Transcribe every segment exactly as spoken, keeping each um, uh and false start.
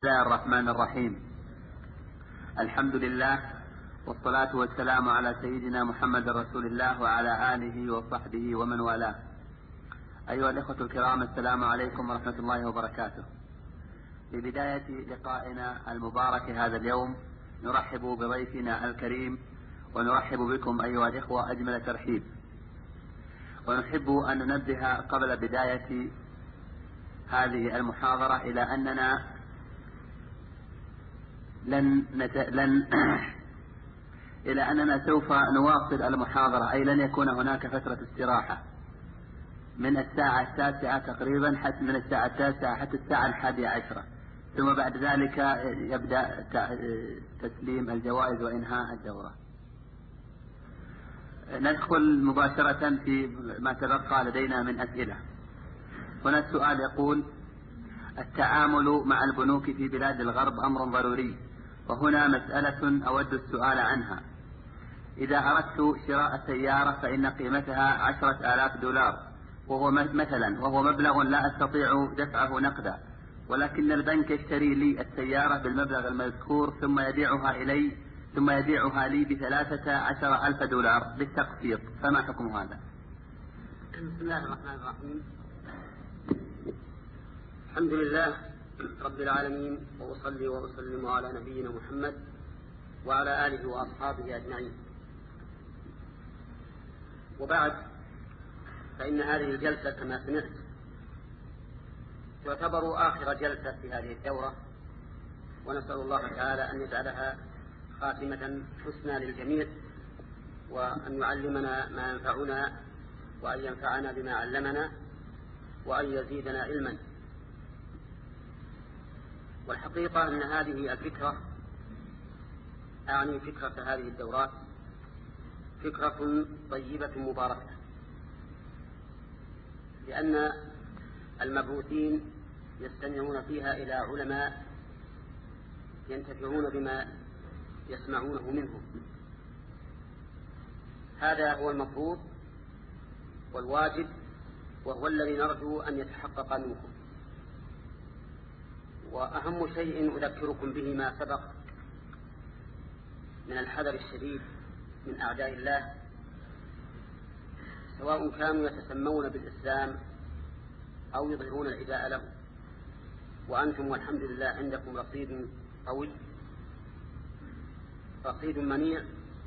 بسم الله الرحمن الرحيم. الحمد لله والصلاة والسلام على سيدنا محمد رسول الله وعلى آله وصحبه ومن والاه. أيها الإخوة الكرام، السلام عليكم ورحمة الله وبركاته. في بداية لقائنا المبارك هذا اليوم نرحب بضيفنا الكريم ونرحب بكم أيها الإخوة أجمل ترحيب، ونحب أن ننبه قبل بداية هذه المحاضرة إلى أننا لن, نت... لن إلى أننا سوف نواصل المحاضرة، أي لن يكون هناك فترة استراحة من الساعة التاسعة تقريبا حتى من الساعة التاسعة حتى الساعة الحادية عشرة، ثم بعد ذلك يبدأ تسليم الجوائز وإنهاء الدورة. ندخل مباشرة في ما تبقى لدينا من أسئلة. هنا السؤال يقول: التعامل مع البنوك في بلاد الغرب أمر ضروري، وهنا مسألة أود السؤال عنها. إذا أردت شراء سيارة فإن قيمتها عشرة آلاف دولار وهو مثلا وهو مبلغ لا أستطيع دفعه نقدا، ولكن البنك يشتري لي السيارة بالمبلغ المذكور ثم يبيعها إلي ثم يبيعها لي بثلاثة عشر ألف دولار بالتقسيط، فما حكم هذا؟ بسم الله الرحمن الرحيم. الحمد لله رب العالمين، وأصلي وأسلم على نبينا محمد وعلى آله وأصحابه أجمعين، وبعد، فإن هذه الجلسة كما سمعت تعتبر آخر جلسة في هذه الدورة، ونسأل الله تعالى أن يجعلها خاتمة حسنى للجميع، وأن يعلمنا ما ينفعنا، وأن ينفعنا بما علمنا، وأن يزيدنا علما. والحقيقة أن هذه الفكرة، أعني فكرة هذه الدورات، فكرة طيبة مباركة، لأن المبعوثين يستمعون فيها إلى علماء ينتفعون بما يسمعونه منهم. هذا هو المفروض والواجب، وهو الذي نرجو أن يتحقق منكم. وأهم شيء أذكركم به ما سبق من الحذر الشديد من أعداء الله، سواء كانوا يتسمون بالإسلام أو يظهرون العداء له، وأنتم والحمد لله عندكم رصيد قوي، رصيد منيع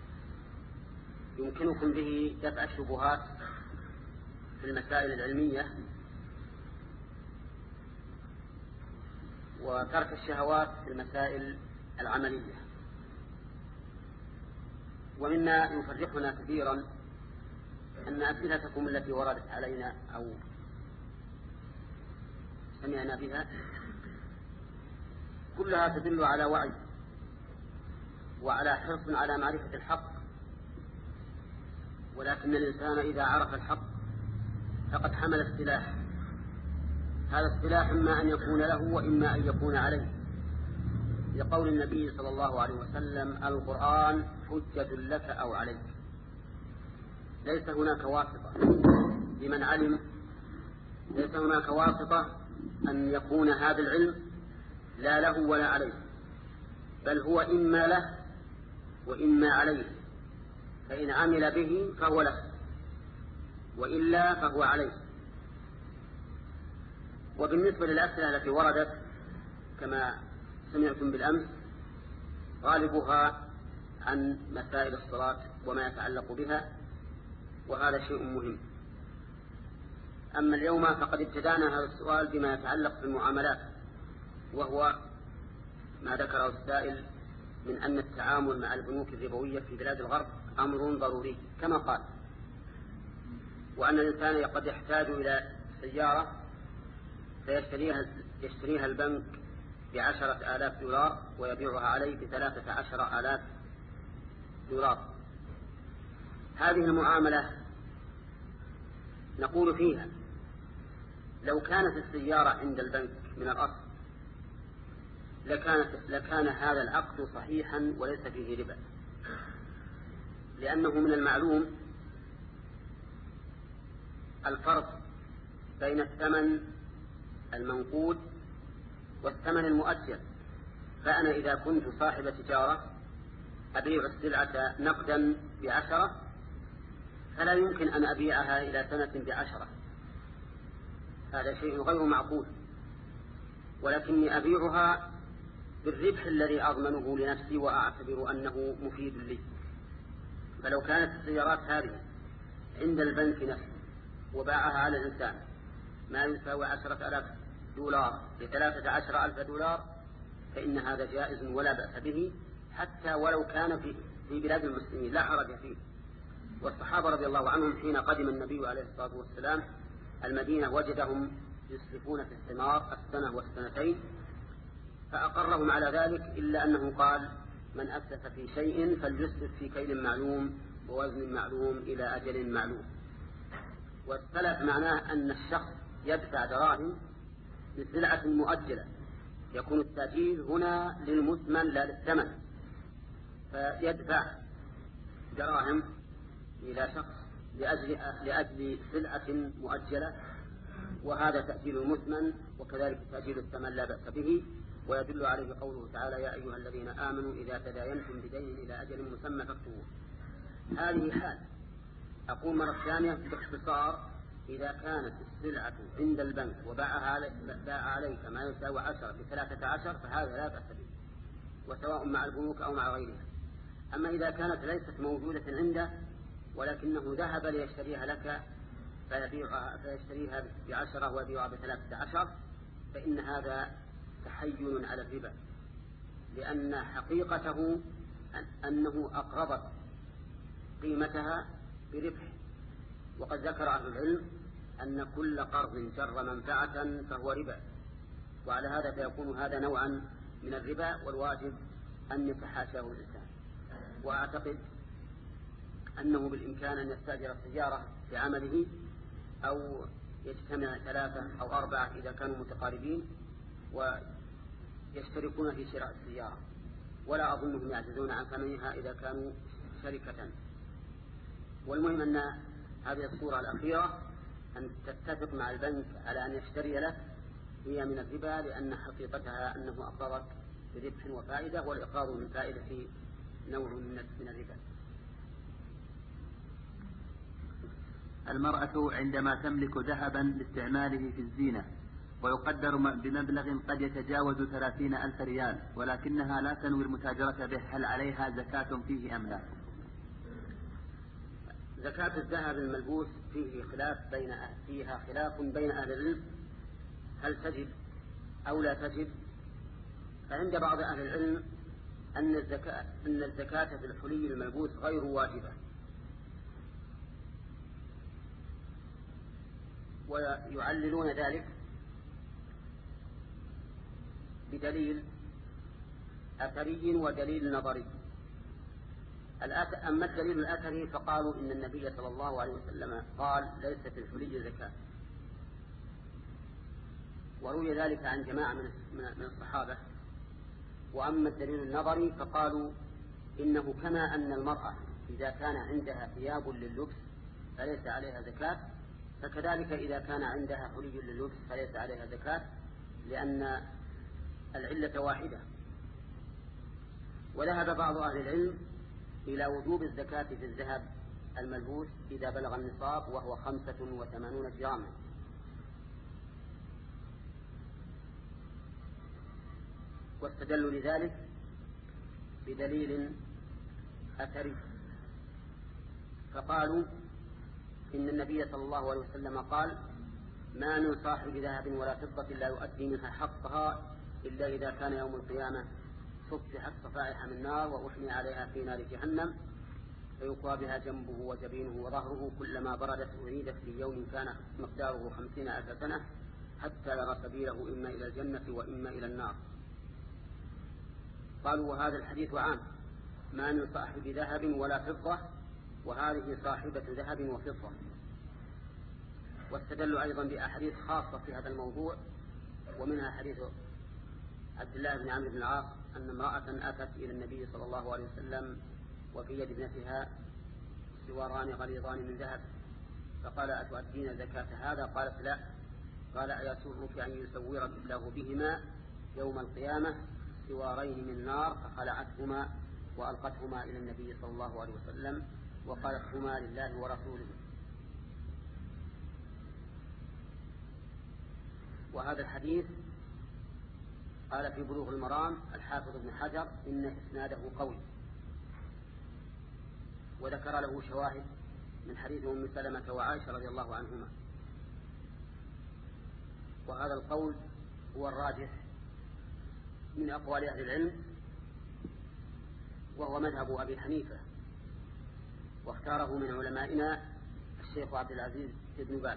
يمكنكم به دفع الشبهات في المسائل العلمية وترك الشهوات في المسائل العملية. ومما يفرحنا كثيرا أن أسئلتكم التي وردت علينا أو سمعنا بها كلها تدل على وعي وعلى حرص على معرفة الحق، ولكن الإنسان إذا عرف الحق فقد حمل السلاح. هذا السلاح إما أن يكون له وإما أن يكون عليه، لقول النبي صلى الله عليه وسلم: القرآن حجة لك أو عليك. ليس هناك واسطة لمن علم، ليس هناك واسطة أن يكون هذا العلم لا له ولا عليه، بل هو إما له وإما عليه، فإن عمل به فهو له، وإلا فهو عليه. وبالنسبة للأسئلة التي وردت كما سمعتم بالأمس، غالبها عن مسائل الصلاة وما يتعلق بها، وهذا شيء مهم. أما اليوم فقد ابتدأنا هذا السؤال بما يتعلق بالمعاملات، وهو ما ذكره السائل من أن التعامل مع البنوك الربوية في بلاد الغرب أمر ضروري كما قال، وأن الإنسان قد يحتاج إلى سيارة فيشتريها يشتريها البنك بعشرة آلاف دولار ويبيعها عليه بثلاثة عشر آلاف دولار. هذه المعاملة نقول فيها: لو كانت السيارة عند البنك من الأصل لكانت لكان هذا العقد صحيحا وليس فيه ربا، لأنه من المعلوم الفرق بين الثمن المنقود والثمن المؤجل. فأنا إذا كنت صاحب تجارة أبيع السلعة نقدا بعشرة فلا يمكن أن أبيعها إلى سنة بعشرة، هذا شيء غير معقول، ولكني أبيعها بالربح الذي أضمنه لنفسي وأعتبر أنه مفيد لي. فلو كانت السيارات هذه عند البنك نفسه وباعها على الإنسان ما يساوي عشرة ألاف دولار بثلاثة عشر ألف دولار فإن هذا جائز ولا بأس به، حتى ولو كان في, في بلاد المسلمين لا حرج فيه. والصحابة رضي الله عنهم حين قدم النبي عليه الصلاة والسلام المدينة وجدهم يسلفون في الثمار السنة والسنتين فأقرهم على ذلك، إلا أنه قال: من أسلف في شيء فليسلف في كيل معلوم ووزن معلوم إلى أجل معلوم. والسلف معناه أن الشخص يدفع دراهم لسلعة مؤجلة، يكون التأجيل هنا للمثمن لا للثمن، فيدفع دراهم إلى شخص لأجل, لأجل سلعة مؤجلة، وهذا تأجيل المثمن وكذلك تأجيل الثمن لا بأس به. ويدل عليه قوله تعالى: يا أيها الذين آمنوا إذا تداينتم بدين إلى أجل مسمى فاكتبوه. هذه حال. أقول مرة ثانية باختصار: إذا كانت السلعة عند البنك وباع عليك ما يساوي عشرة بثلاثة عشر فهذا لا بأس به، وسواء مع البنوك أو مع غيرها. أما إذا كانت ليست موجودة عنده ولكنه ذهب ليشتريها لك فيبيعها فيشتريها بعشرة ويبيعها بثلاثة عشر فإن هذا تحيل على الربا، لأن حقيقته أنه أقرضت قيمتها بربح. وقد ذكر أهل العلم أن كل قرض جر منفعة فهو ربا، وعلى هذا فيكون هذا نوعا من الربا، والواجب أن يتحاشاه الإنسان. وأعتقد أنه بالإمكان أن يستأجر سيارة لعمله أو يجتمع ثلاثة أو أربعة إذا كانوا متقاربين ويشتركون في شراء السيارة، ولا أظنهم يعجزون عن ثمنها إذا كانوا شركة. والمهم أن هذه الصورة الأخيرة أن تتفق مع البنك على أن يشتري لك هي من الربا، لأن حقيقتها أنه أقرضك بربح وفائدة، والإقراض من فائدة نوع من الربا. المرأة عندما تملك ذهبا لاستعماله في الزينة ويقدر بمبلغ قد يتجاوز ثلاثين ألف ريال ولكنها لا تنوي المتاجرة به، هل عليها زكاة فيه أم لا؟ زكاة الذهب الملبوس فيه خلاف بين أهل فيها خلاف بين أهل العلم هل تجب أو لا تجب. فعند بعض أهل العلم أن الزكاة أن الزكاة في الحلي الملبوس غير واجبة، ويعللون ذلك بدليل أثري ودليل نظري. أما الدليل الأثري فقالوا إن النبي صلى الله عليه وسلم قال: ليس في الحلي زكاة، وروي ذلك عن جماعة من الصحابة. وأما الدليل النظري فقالوا إنه كما أن المرأة إذا كان عندها ثياب لللبس فليس عليها زكاة، فكذلك إذا كان عندها حلي لللبس فليس عليها زكاة، لأن العلة واحدة. وذهب بعض أهل العلم إلى وجوب الزكاة في الذهب الملبوس إذا بلغ النصاب وهو خمسة وثمانون جراما. واستدلوا لذلك بدليل أثري، فقالوا إن النبي صلى الله عليه وسلم قال: ما من صاحب ذهب ولا فضة لا يؤدي منها حقها إلا إذا كان يوم القيامة صفحت صفائح من نار وأحمي عليها في نار جهنم فيقوى بها جنبه وجبينه وظهره كلما بردت أعيدت في يوم كان مقداره خمسين ألف سنة حتى يرى سبيله إما إلى الجنة وإما إلى النار. قالوا: وهذا الحديث عام، ما من صاحب ذهب ولا فضة، وهذه صاحبة ذهب وفضة. واستدلوا أيضا بأحاديث خاصة في هذا الموضوع، ومنها حديث عبد الله بن عمرو بن العاص أن امرأة أتت إلى النبي صلى الله عليه وسلم وفي يد ابنتها سواران غليظان من ذهب، فقال: أتؤدين زكاة هذا؟ قالت: لا. قال: أيسرك أن يسورك الله بهما يوم القيامة سوارين من نار فخلعتهما وألقتهما إلى النبي صلى الله عليه وسلم وقالت هما لله ورسوله. وهذا الحديث قال في بلوغ المرام الحافظ ابن حجر إن إسناده قوي، وذكر له شواهد من حديث أم سلمة وعائشة رضي الله عنهما. وهذا القول هو الراجح من أقوال أهل العلم، وهو مذهب أبي حنيفة، واختاره من علمائنا الشيخ عبد العزيز بن باز.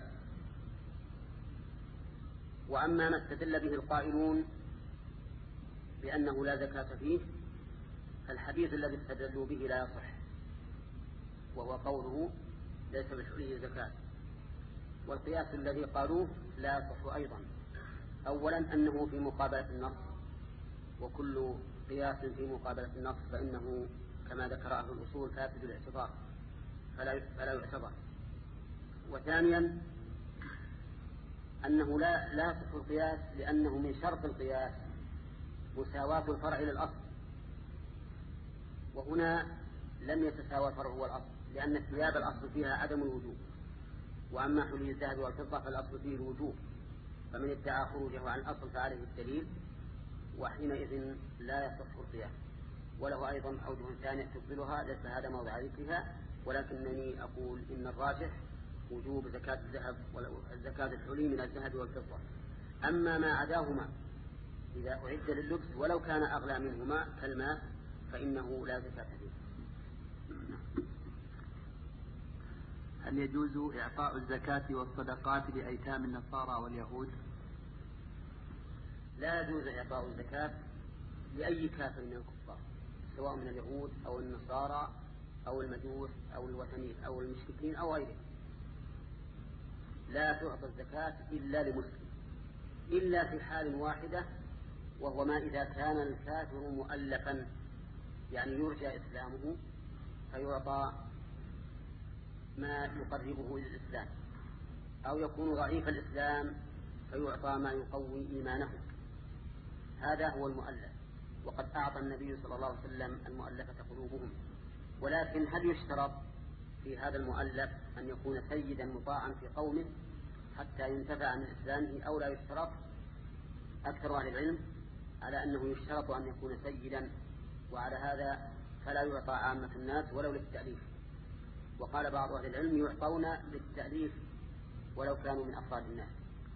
وأما ما استدل به القائلون بأنه لا زكاة فيه فالحديث الذي استدلوا به لا يصح، وهو قوله ليس بالحلي زكاة. والقياس الذي قالوه لا يصح أيضا. أولا أنه في مقابلة النص، وكل قياس في مقابلة النص فإنه كما ذكر أهل الأصول فاسد الاعتبار فلا فلا يعتبر. وثانيا أنه لا لا يصح القياس لأنه من شرط القياس مساواة الفرع للأصل، وهنا لم يتساوى الفرع والأصل، لأن الثياب الأصل فيها عدم الوجوب، وأما حلي الذهب والفضة فالأصل فيه الوجوب، فمن ادعى خروجه عن الأصل فعليه الدليل، وحينئذ لا يصح القياس. وله أيضا أوجه ثانية تفضلها، ليس هذا موضع ذكرها، ولكنني أقول إن الراجح وجوب زكاة الذهب والزكاة الحلي من الذهب والفضة. أما ما عداهما إذا أعد لللبس ولو كان أغلى منهما كالماء فإنه لا زكاة فيه. هل يجوز إعطاء الزكاة والصدقات لأيتام النصارى واليهود؟ لا يجوز إعطاء الزكاة لأي كافر من الكفار، سواء من اليهود أو النصارى أو المجوس أو الوثنيين أو المشركين أو غيرهم. لا تعطى الزكاة إلا لمسلم، إلا في حال واحدة، وهو ما إذا كان الكافر مؤلفا، يعني يرجى إسلامه فيعطى ما يقربه إلى الإسلام، أو يكون ضعيف الإسلام فيعطى ما يقوي إيمانه. هذا هو المؤلف، وقد أعطى النبي صلى الله عليه وسلم المؤلفة قلوبهم. ولكن هل يشترط في هذا المؤلف أن يكون سيدا مطاعا في قومه حتى ينتفع من إسلامه، أو لا يشترط؟ أكثر أهل العلم على أنه يشترط أن يكون سيدا، وعلى هذا فلا يعطى عامة الناس ولو للتأليف. وقال بعض أهل العلم يعطون للتأليف ولو كانوا من أفراد الناس.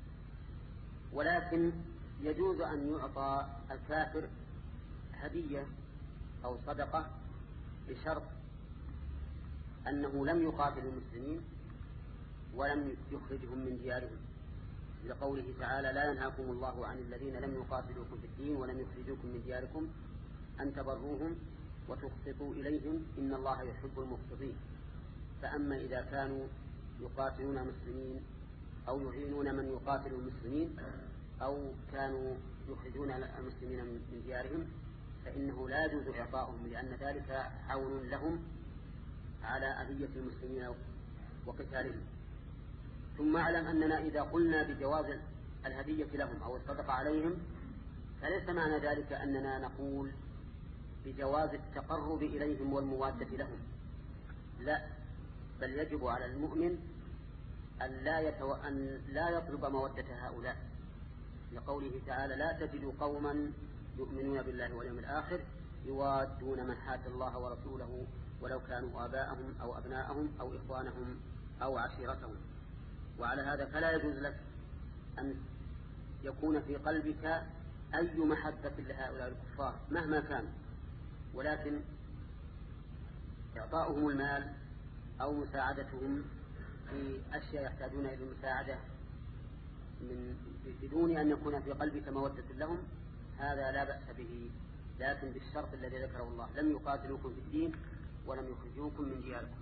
ولكن يجوز أن يعطى الكافر هدية أو صدقة بشرط أنه لم يقاتل المسلمين ولم يخرجهم من ديارهم، لقوله تعالى لا ينهاكم الله عن الذين لم يقاتلوكم في الدين ولم يخرجوكم من دياركم أن تبروهم وتقسطوا إليهم إن الله يحب المقسطين. فأما إذا كانوا يقاتلون مسلمين أو يعينون من يقاتل المسلمين أو كانوا يخرجون المسلمين من ديارهم فإنه لا يجوز إعطاؤهم، لأن ذلك عون لهم على أذية المسلمين وقتالهم. ثم اعلم أننا إذا قلنا بجواز الهدية لهم أو الصدقة عليهم فليس معنى ذلك أننا نقول بجواز التقرب إليهم والموادة لهم، لا، بل يجب على المؤمن أن لا, يتو... أن لا يطلب مودة هؤلاء، لقوله تعالى لا تجد قوما يؤمنون بالله واليوم الآخر يوادون من حاد الله ورسوله ولو كانوا آباءهم أو أبناءهم أو إخوانهم أو عشيرتهم. وعلى هذا فلا يجوز لك أن يكون في قلبك أي محبة لهؤلاء الكفار مهما كان، ولكن إعطاؤهم المال أو مساعدتهم في أشياء يحتاجون إلى المساعدة من بدون أن يكون في قلبك مودة لهم هذا لا بأس به، لكن بالشرط الذي ذكره الله لم يقاتلوكم في الدين ولم يخرجوكم من دياركم.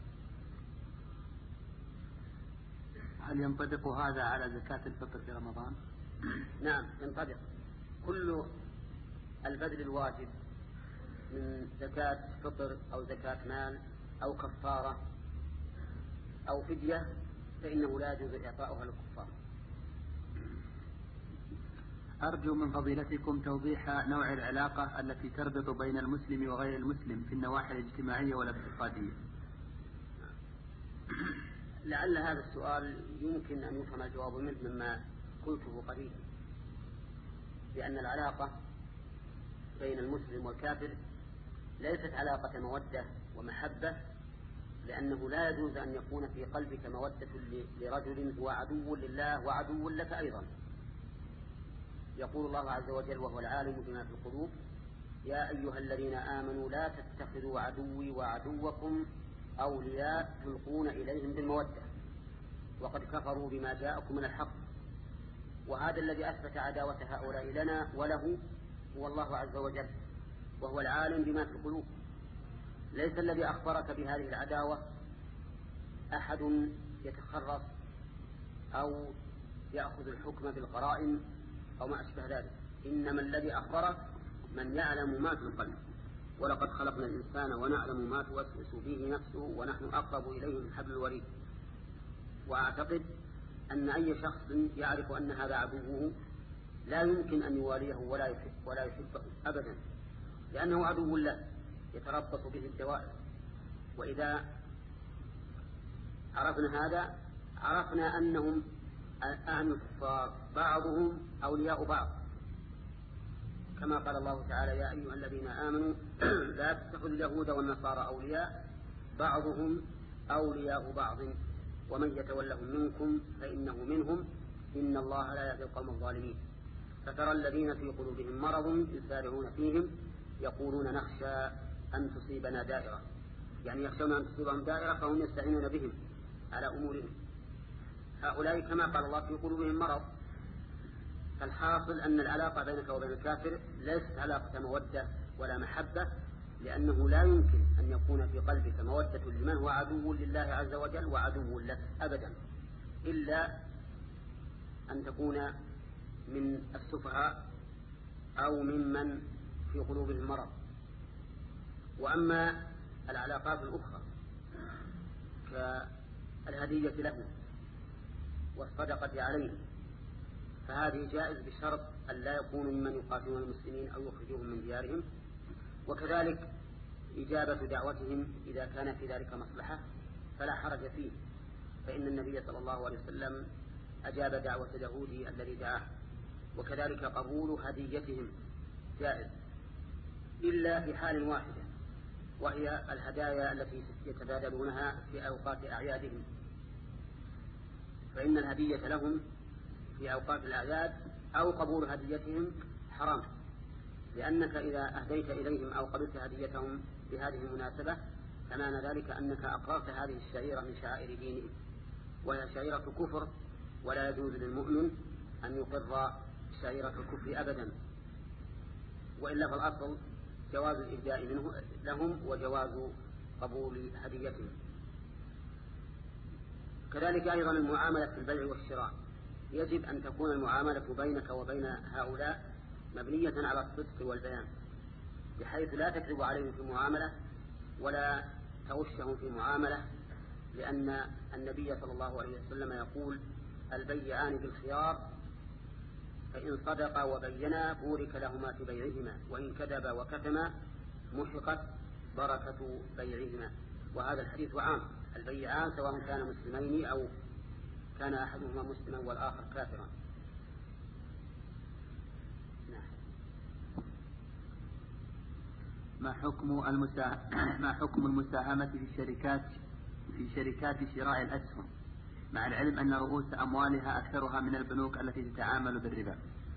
هل ينطبق هذا على زكاة الفطر في رمضان؟ نعم ينطبق. كل البذل الواجب من زكاة فطر أو زكاة مال أو كفارة أو فدية فإنه لا يجوز إعطاؤها للكفار. أرجو من فضيلتكم توضيح نوع العلاقة التي تربط بين المسلم وغير المسلم في النواحي الاجتماعية والاقتصادية. لعل هذا السؤال يمكن أن يفهم الجواب منه مما قلته قريبا، لأن العلاقة بين المسلم والكافر ليست علاقة مودة ومحبة، لأنه لا يجوز أن يكون في قلبك مودة لرجل هو عدو لله وعدو لك أيضا. يقول الله عز وجل وهو العالم بما في القلوب: يا أيها الذين آمنوا لا تتخذوا عدوي وعدوكم أولياء تلقون إليهم بالمودة وقد كفروا بما جاءكم من الحق. وهذا الذي أثبت عداوة هؤلاء لنا وله هو الله عز وجل، وهو العالم بما في القلوب. ليس الذي أخبرك بهذه العداوة أحد يتخرص أو يأخذ الحكم بالقرائن أو ما أشبه ذلك، إنما الذي أخبرك من يعلم ما في القلب. ولقد خلقنا الإنسان ونعلم ما توسوس به نفسه ونحن أقرب إليه من حبل الوريد. وأعتقد أن أي شخص يعرف أن هذا عدوه لا يمكن أن يواليه ولا يحب ولا يحبه أبدا، لأنه عدو له يتربص به الدوائر. وإذا عرفنا هذا عرفنا أنهم أهل الكفار بعضهم أولياء بعض، كما قال الله تعالى: يا أيها الذين آمنوا لا تتخذوا اليهود والنصارى أولياء بعضهم أولياء بعض ومن يتولهم منكم فإنه منهم إن الله لا يهدي القوم الظالمين. فترى الذين في قلوبهم مرض يسارعون فيهم يقولون نخشى أن تصيبنا دائرة، يعني يخشون أن تصيبهم دائرة فهم يستعينون بهم على أمورهم. هؤلاء كما قال الله في قلوبهم مرض. فالحاصل أن العلاقة بينك وبين الكافر ليست علاقة مودة ولا محبة، لأنه لا يمكن أن يكون في قلبك مودة لمن هو عدو لله عز وجل وعدو لك أبدا، إلا أن تكون من السفهاء أو ممن في قلوبهم مرض. وأما العلاقات الأخرى كالهدية له والصدقة عليه فهذه جائز بشرط أن لا يكونوا ممن يقاتلون المسلمين أو يخرجوهم من ديارهم، وكذلك إجابة دعوتهم إذا كان في ذلك مصلحة فلا حرج فيه، فإن النبي صلى الله عليه وسلم أجاب دعوة اليهودي الذي دعاه. وكذلك قبول هديتهم جائز إلا في حال واحدة، وهي الهدايا التي يتبادلونها في أوقات أعيادهم، فإن الهدية لهم في أوقات الأعياد أو قبول هديتهم حرام، لأنك إذا أهديت إليهم أو قبلت هديتهم بهذه المناسبة فمعنى ذلك أنك أقررت هذه الشعيرة من شعائر دينهم، وهي شعيرة كفر، ولا يجوز للمؤمن أن يقر شعيرة الكفر أبدا، وإلا فالأصل جواز الإهداء منه لهم وجواز قبول هديتهم. كذلك أيضا المعاملة في البيع والشراء، يجب أن تكون المعاملة بينك وبين هؤلاء مبنية على الصدق والبيان، بحيث لا تكذب عليهم في معاملة ولا توشهم في معاملة، لأن النبي صلى الله عليه وسلم يقول: البيعان بالخيار فإن صدقا وبينا بورك لهما في بيعهما وإن كذبا وكتما محقت بركة بيعهما. وهذا الحديث عام، البيعان سواء كان مسلمين أو كان أحدهما مسلما والآخر كافرا. ما حكم المسا... ما حكم المساهمة في الشركات في شركات شراء الأسهم، مع العلم أن رؤوس أموالها أكثرها من البنوك التي تتعامل بالربا؟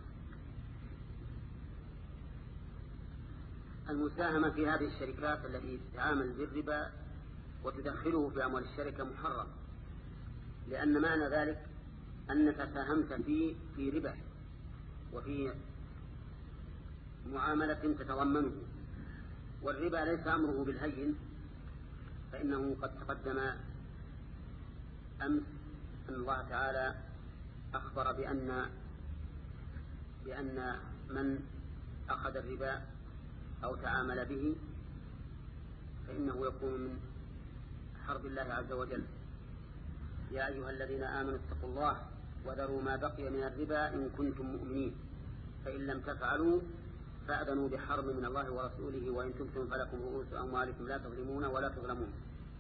المساهمة في هذه الشركات التي تتعامل بالربا وتدخله في أموال الشركة محرم، لأن معنى ذلك أنك ساهمت في في ربح وفي معاملة تتضمنه، والربا ليس أمره بالهين، فإنه قد تقدم أمس أن الله تعالى أخبر بأن بأن من أخذ الربا أو تعامل به فإنه يكون من حرب الله عز وجل. يا أيها الذين آمنوا اتقوا الله وذروا ما بقي من الربا إن كنتم مؤمنين. فإن لم تفعلوا فأذنوا بحرب من الله ورسوله وإن تبتم فلكم رؤوس أموالكم لا تظلمون ولا تظلمون.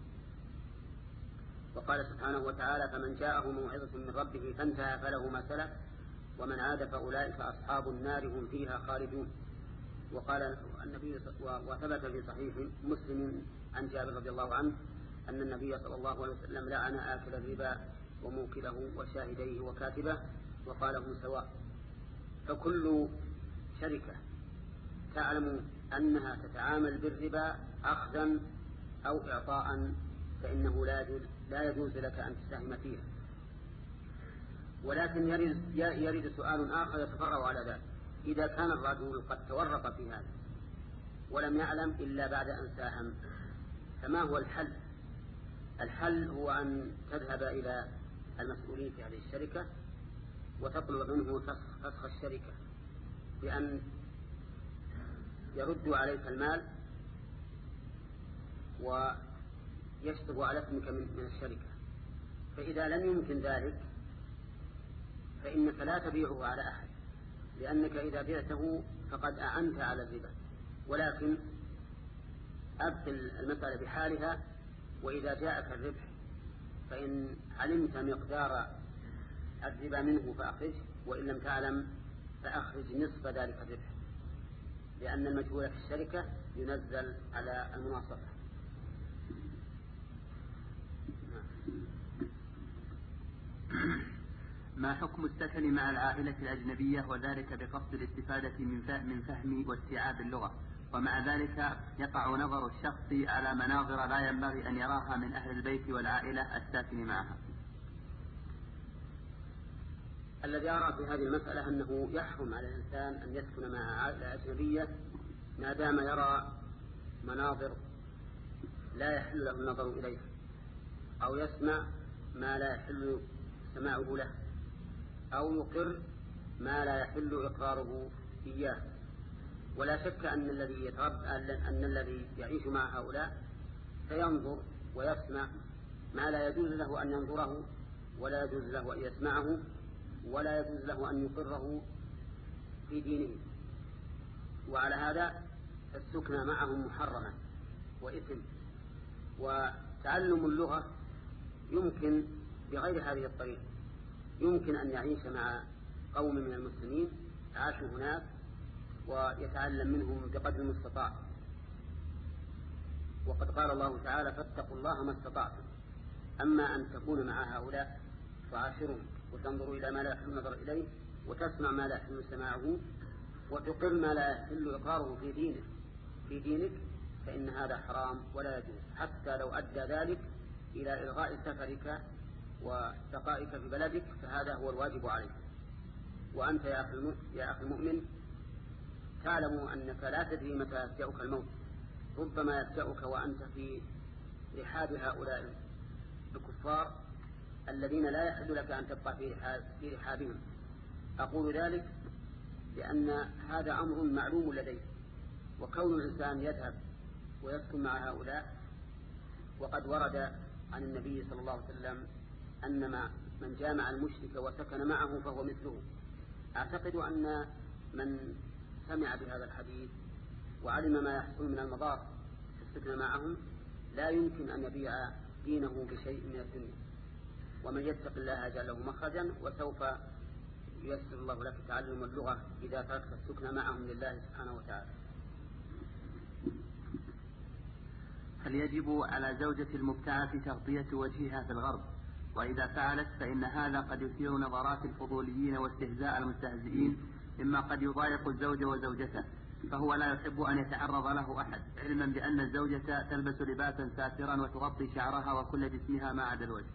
وقال سبحانه وتعالى فمن جاءه موعظة من ربه فانتهى فله ما سلف ومن عاد فأولئك أصحاب النار هم فيها خالدون. وقال النبي وثبت في صحيح مسلم عن جابر رضي الله عنه أن النبي صلى الله عليه وسلم لعن آكل الربا وموكله وشاهديه وكاتبه وقال هم سواء. فكل شركة تعلم أنها تتعامل بالربا أخذا أو إعطاء فإنه لا يجوز لك أن تساهم فيها. ولكن يرد, يرد سؤال آخر يتفرع على ذلك: إذا كان الرجل قد تورط في هذا ولم يعلم إلا بعد أن ساهم فما هو الحل؟ الحل هو أن تذهب إلى المسؤولين في هذه الشركة وتطلب منه فسخ الشركة بأن يردوا عليك المال ويشطب على اسمك من الشركة. فإذا لم يمكن ذلك فإنك لا تبيعه على أحد، لأنك إذا بعته فقد أعنت على الربا، ولكن أبطل المسألة بحالها. وإذا جاءك الربح فإن علمت مقدار الربا منه فأخرج، وإن لم تعلم فأخرج نصف ذلك الربح، لأن المجهول في الشركة ينزل على المناصفة. ما حكم السكن مع العائلة الأجنبية وذلك بقصد الاستفادة من فهم واستيعاب اللغة، ومع ذلك يقع نظر الشخص على مناظر لا ينبغي أن يراها من أهل البيت والعائلة الساكن معها؟ الذي أرى في هذه المسألة أنه يحرم على الإنسان أن يسكن مع عائلة أجنبية ما دام يرى مناظر لا يحل له النظر إليها، أو يسمع ما لا يحل سماعه له، أو يقر ما لا يحل إقراره إياه. ولا شك أن الذي يتربى أن الذي يعيش مع هؤلاء سينظر ويسمع ما لا يجوز له أن ينظره، ولا يجوز له أن يسمعه، ولا يجوز له أن يقره في دينه. وعلى هذا السكن معهم محرما وإثم. وتعلم اللغة يمكن بغير هذه الطريقة، يمكن أن يعيش مع قوم من المسلمين عاشوا هناك ويتعلم منهم بقدر المستطاع. وقد قال الله تعالى فاتقوا الله ما استطعتم. أما أن تكون مع هؤلاء تعاشرهم وتنظر إلى ما لا يحل النظر إليه، وتسمع ما لا يحل سماعه، وتقر ما لا يحل إقراره في دينك في دينك فإن هذا حرام ولا يجوز، حتى لو أدى ذلك إلى إلغاء سفرك وبقائك في بلدك، فهذا هو الواجب عليك. وأنت يا أخي المؤمن تعلم أنك لا تدري متى يفجأك الموت، ربما يفجأك وأنت في رحاب هؤلاء الكفار الذين لا يحل لك أن تبقى في رحابهم. أقول ذلك لأن هذا أمر معلوم لدي، وكون الإنسان يذهب ويسكن مع هؤلاء وقد ورد عن النبي صلى الله عليه وسلم أن من جامع المشرك وسكن معه فهو مثله. أعتقد أن من سمع بهذا الحديث وعلم ما يحصل من المضار في السكن معهم لا يمكن أن يبيع دينه بشيء من الدنيا. ومن يتق الله يجعل له مخرجا، وسوف ييسر الله لك تعلم اللغة إذا تركت السكن معهم لله سبحانه وتعالى. هل يجب على زوجة المبتعة تغطية وجهها في الغرب؟ وإذا فعلت فإن هذا قد يثير نظرات الفضوليين واستهزاء المستهزئين، مما قد يضايق الزوج وزوجته، فهو لا يحب أن يتعرض له أحد، علما بأن الزوجة تلبس لباسا ساترا وتغطي شعرها وكل جسمها ما عدا الوجه.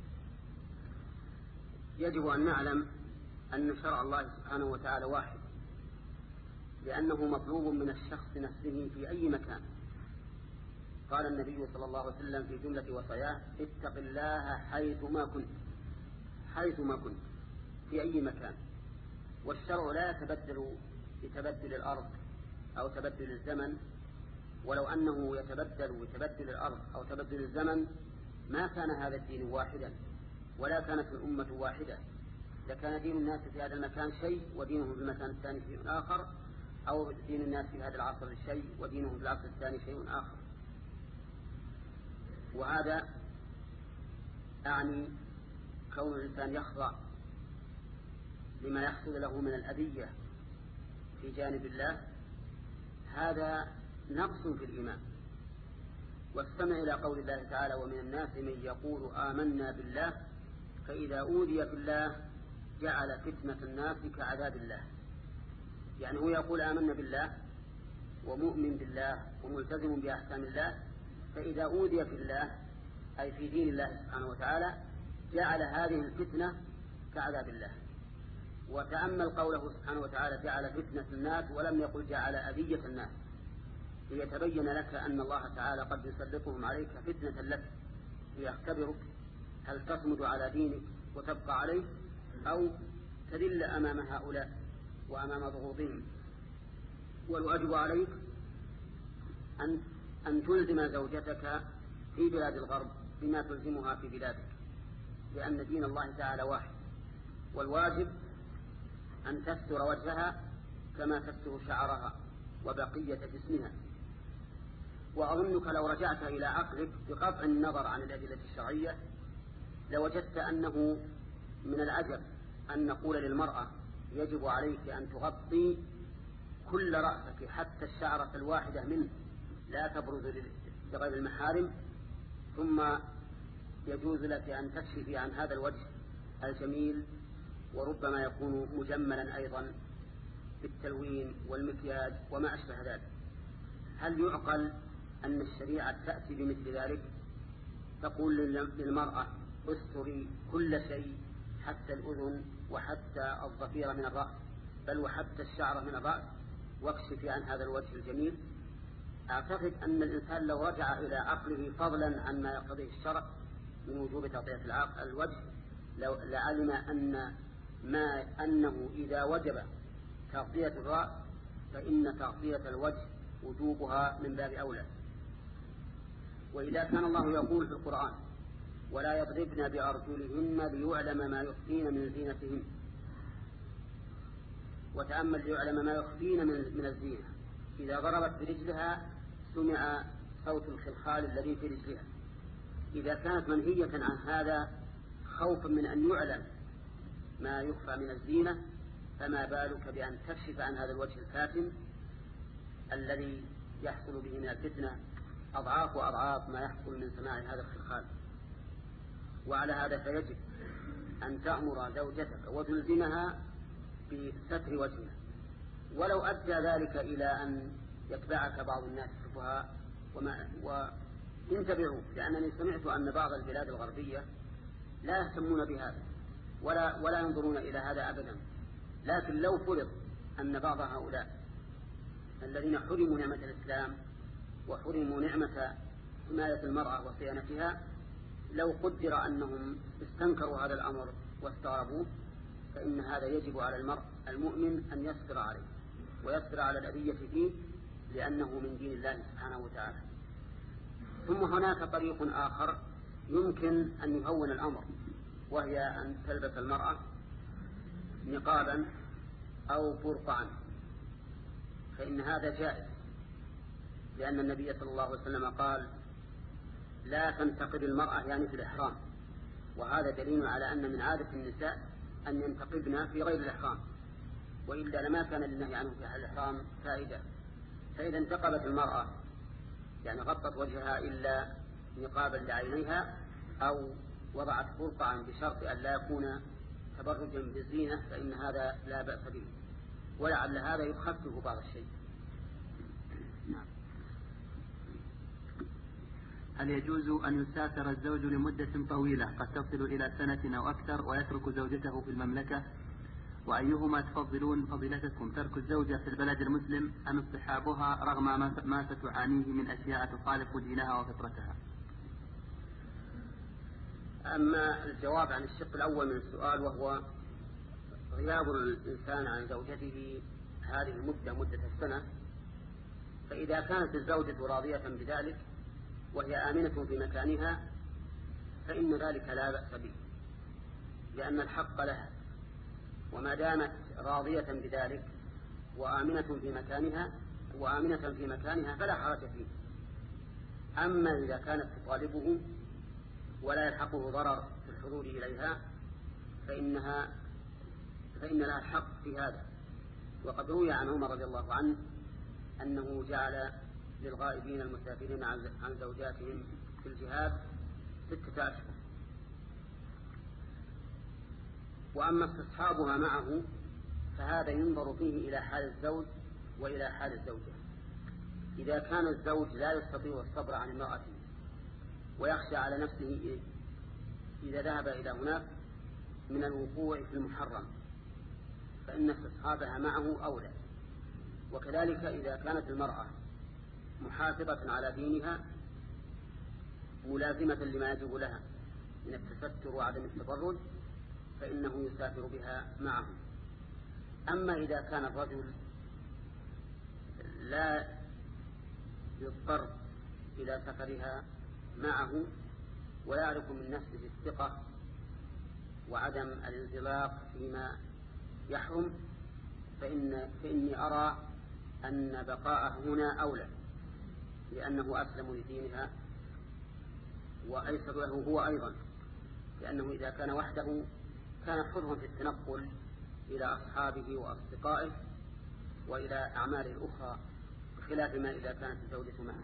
يجب أن نعلم أن شرع الله سبحانه وتعالى واحد، لأنه مطلوب من الشخص نفسه في أي مكان. قال النبي صلى الله عليه وسلم في جملة وصاياه اتق الله حيثما كنت حيثما كنت في أي مكان. والشرع لا يتبدل بتبدل الأرض أو تبدل الزمن، ولو أنه يتبدل بتبدل الأرض أو تبدل الزمن ما كان هذا الدين واحدا ولا كانت الأمة واحدة، إذا كان دين الناس في هذا المكان شيء ودينهم في المكان الثاني شيء آخر، أو دين الناس في هذا العصر شيء ودينهم في العصر الثاني شيء آخر. وهذا أعني كون الإنسان يخضع لما يحصل له من الأذية في جانب الله، هذا نقص في الإيمان. واستمع إلى قول الله تعالى: ومن الناس من يقول آمنا بالله فإذا أوذي في الله جعل فتنة الناس كعذاب الله. يعني هو يقول آمنا بالله ومؤمن بالله وملتزم بأحكام الله، فإذا أوذي في الله أي في دين الله سبحانه وتعالى جعل هذه الفتنة كعذاب الله. وتأمل قوله سبحانه وتعالى: جعل فتنة الناس، ولم يقل جعل أذية الناس، ليتبين لك أن الله تعالى قد يسلطهم عليك فتنة لك ليختبرك هل تصمد على دينك وتبقى عليه أو تذل أمام هؤلاء وأمام ضغوطهم. والواجب عليك أن أن تلزم زوجتك في بلاد الغرب بما تلزمها في بلادك، لأن دين الله تعالى واحد. والواجب أن تستر وجهها كما تستر شعرها وبقية جسمها. وأظنك لو رجعت إلى عقلك بقطع النظر عن الأدلة الشرعية لوجدت أنه من العجب أن نقول للمرأة يجب عليك أن تغطي كل رأسك حتى الشعرة الواحدة منه لا تبرز لغير المحارم، ثم يجوز لك أن تكشفي عن هذا الوجه الجميل وربما يكون مجملا أيضا بالتلوين والمكياج وما أشبه ذلك. هل يعقل أن الشريعة تأتي بمثل ذلك؟ تقول للمرأة استري كل شيء حتى الأذن وحتى الظفيرة من الرأس، بل وحتى الشعرة من الرأس، واكشفي عن هذا الوجه الجميل. أعتقد أن الإنسان لو رجع إلى عقله فضلا عن ما يقتضيه الشرع من وجوب تغطية الوجه لو لعلم أن ما أنه إذا وجب تغطية الرأس فإن تغطية الوجه وجوبها من باب أولى. وإذا كان الله يقول في القرآن: ولا يضربن بأرجلهن ليعلم ما يخفين من زينتهن، وتأمل ليعلم ما يخفين من الزينة، إذا ضربت برجلها سمع صوت الخلخال الذي في رجلها. إذا كانت منهية عن هذا خوفا من أن يعلم ما يخفى من الزينة، فما بالك بأن تكشف عن هذا الوجه الفاتن الذي يحصل به من الفتنة أضعاف وأضعاف ما يحصل من سماع هذا الخلخال. وعلى هذا فيجب أن تأمر زوجتك وتلزمها بستر وجهها، ولو أدى ذلك إلى أن يتبعك بعض الناس السفهاء. وانتبهوا، لأنني سمعت أن بعض البلاد الغربية لا يهتمون بهذا ولا, ولا ينظرون إلى هذا أبدا. لكن لو فرض أن بعض هؤلاء الذين حرموا نعمة الإسلام وحرموا نعمة حماية المرأة وصيانتها، لو قدر أنهم استنكروا هذا الأمر واستغربوه، فإن هذا يجب على المرء المؤمن أن يصبر عليه ويصبر على الأذية فيه، لأنه من دين الله سبحانه وتعالى. ثم هناك طريق آخر يمكن أن يهون الأمر، وهي أن تلبس المرأة نقابا أو برقعا، فإن هذا جائز، لأن النبي صلى الله عليه وسلم قال: لا تنتقب المرأة يعني في الإحرام. وهذا دليل على أن من عادة النساء أن ينتقبن في غير الإحرام، وإلا لما كان للنهي عنه في الإحرام فائدة. فإذا انتقبت المرأة يعني غطت وجهها إلا نقابا لعينيها، أو وضعت برقعا بشرط أن لا يكون تبرجا بالزينة، فإن هذا لا بأس به، ولعل هذا يخفف بعض الشيء. نعم. هل يجوز أن يسافر الزوج لمدة طويلة قد تصل إلى سنة أو أكثر ويترك زوجته في المملكة؟ وأيهما تفضلون فضيلتكم، ترك الزوجة في البلد المسلم أم اصطحابها رغم ما ستعانيه من أشياء تخالف دينها وفطرتها؟ أما الجواب عن الشق الأول من السؤال، وهو غياب الإنسان عن زوجته هذه المدة مدة السنة، فإذا كانت الزوجة راضية بذلك وهي آمنة في مكانها فإن ذلك لا بأس به، لأن الحق لها وما دامت راضية بذلك وآمنة في مكانها وآمنة في مكانها فلا حرج فيه. أما إذا كانت تطالبه ولا يلحقه ضرر في الحضور إليها فإنها فإن لها الحق في هذا. وقد روي عن عمر رضي الله عنه أنه جعل للغائبين المسافرين عن زوجاتهم في الجهاد ستة أشهر. وأما استصحابها معه فهذا ينظر فيه إلى حال الزوج وإلى حال الزوجة. إذا كان الزوج لا يستطيع الصبر عن امرأته ويخشى على نفسه إذا ذهب إلى هناك من الوقوع في المحرم فإن استصحابها معه أولى. وكذلك إذا كانت المرأة محافظة على دينها ملازمة لما يجب لها من التستر وعدم التبرج فإنه يسافر بها معه. أما إذا كان الرجل لا يضطر إلى سفرها معه ويعرف من نفسه الثقة وعدم الانزلاق فيما يحرم فإن فإني أرى أن بقاءه هنا أولى، لأنه أسلم لدينها وأيسر له هو أيضا، لأنه إذا كان وحده كان حرا في التنقل إلى أصحابه وأصدقائه وإلى أعماله الأخرى بخلاف ما إذا كانت الزوجة معه.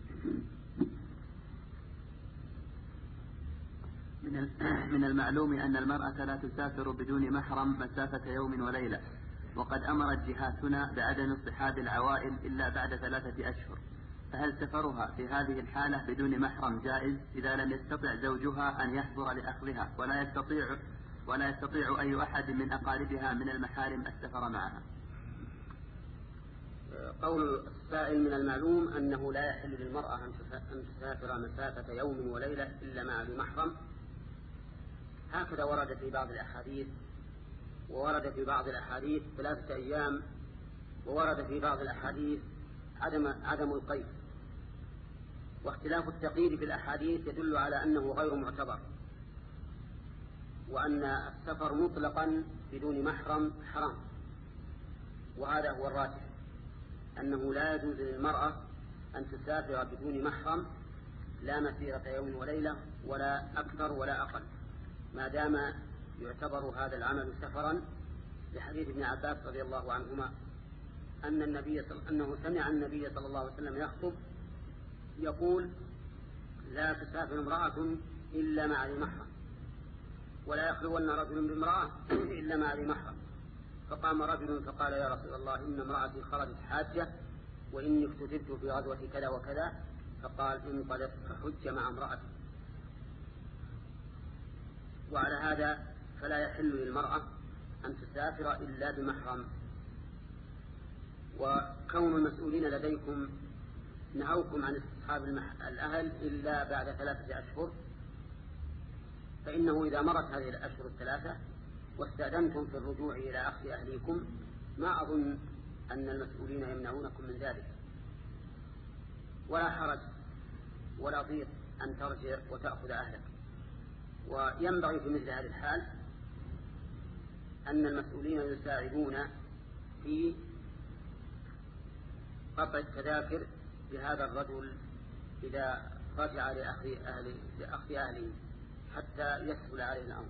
من المعلوم أن المرأة لا تسافر بدون محرم مسافة يوم وليلة، وقد أمرت جهاتنا بعدم اصطحاب العوائل إلا بعد ثلاثة أشهر، فهل سفرها في هذه الحالة بدون محرم جائز إذا لم يستطع زوجها أن يحضر لأخذها ولا يستطيع ولا يستطيع أي أحد من أقاربها من المحارم السفر معها؟ قول السائل: من المعلوم أنه لا يحل للمرأة أن تسافر مسافة يوم وليلة إلا مع ذي محرم، هكذا ورد في بعض الأحاديث، وورد في بعض الأحاديث ثلاثة أيام، وورد في بعض الأحاديث عدم عدم القيد. واختلاف التقييد في الأحاديث يدل على أنه غير معتبر، وأن السفر مطلقا بدون محرم حرام. وهذا هو الراجح، أنه لا يجوز للمرأة أن تسافر بدون محرم لا مسيرة يوم وليلة ولا أكثر ولا أقل، ما دام يعتبر هذا العمل سفرا، لحديث ابن عباس رضي الله عنهما أن النبي صل... أنه سمع النبي صلى الله عليه وسلم يخطب يقول: لا تسافر امرأة إلا مع ذي محرم، ولا يخلون رجل بامرأة إلا مع ذي محرم. فقام رجل فقال: يا رسول الله، إن امرأتي خرجت حاجة وإني اكتتبت في غزوة كذا وكذا. فقال: انطلق فحج مع امرأتي. وعلى هذا فلا يحل للمرأة أن تسافر إلا بمحرم. وكون المسؤولين لديكم نهوكم عن استصحاب الأهل إلا بعد ثلاثة أشهر، فإنه إذا مرت هذه الأشهر الثلاثة واستأذنتم في الرجوع إلى أخذ أهليكم ما أظن أن المسؤولين يمنعونكم من ذلك، ولا حرج ولا ضيق أن ترجع وتأخذ أهلك. وينبغي في مثل هذه الحال أن المسؤولين يساعدون في قطع التذاكر لهذا الرجل إذا رجع لأخذ أهله, لأخذ أهله حتى يسهل عليه الأمر.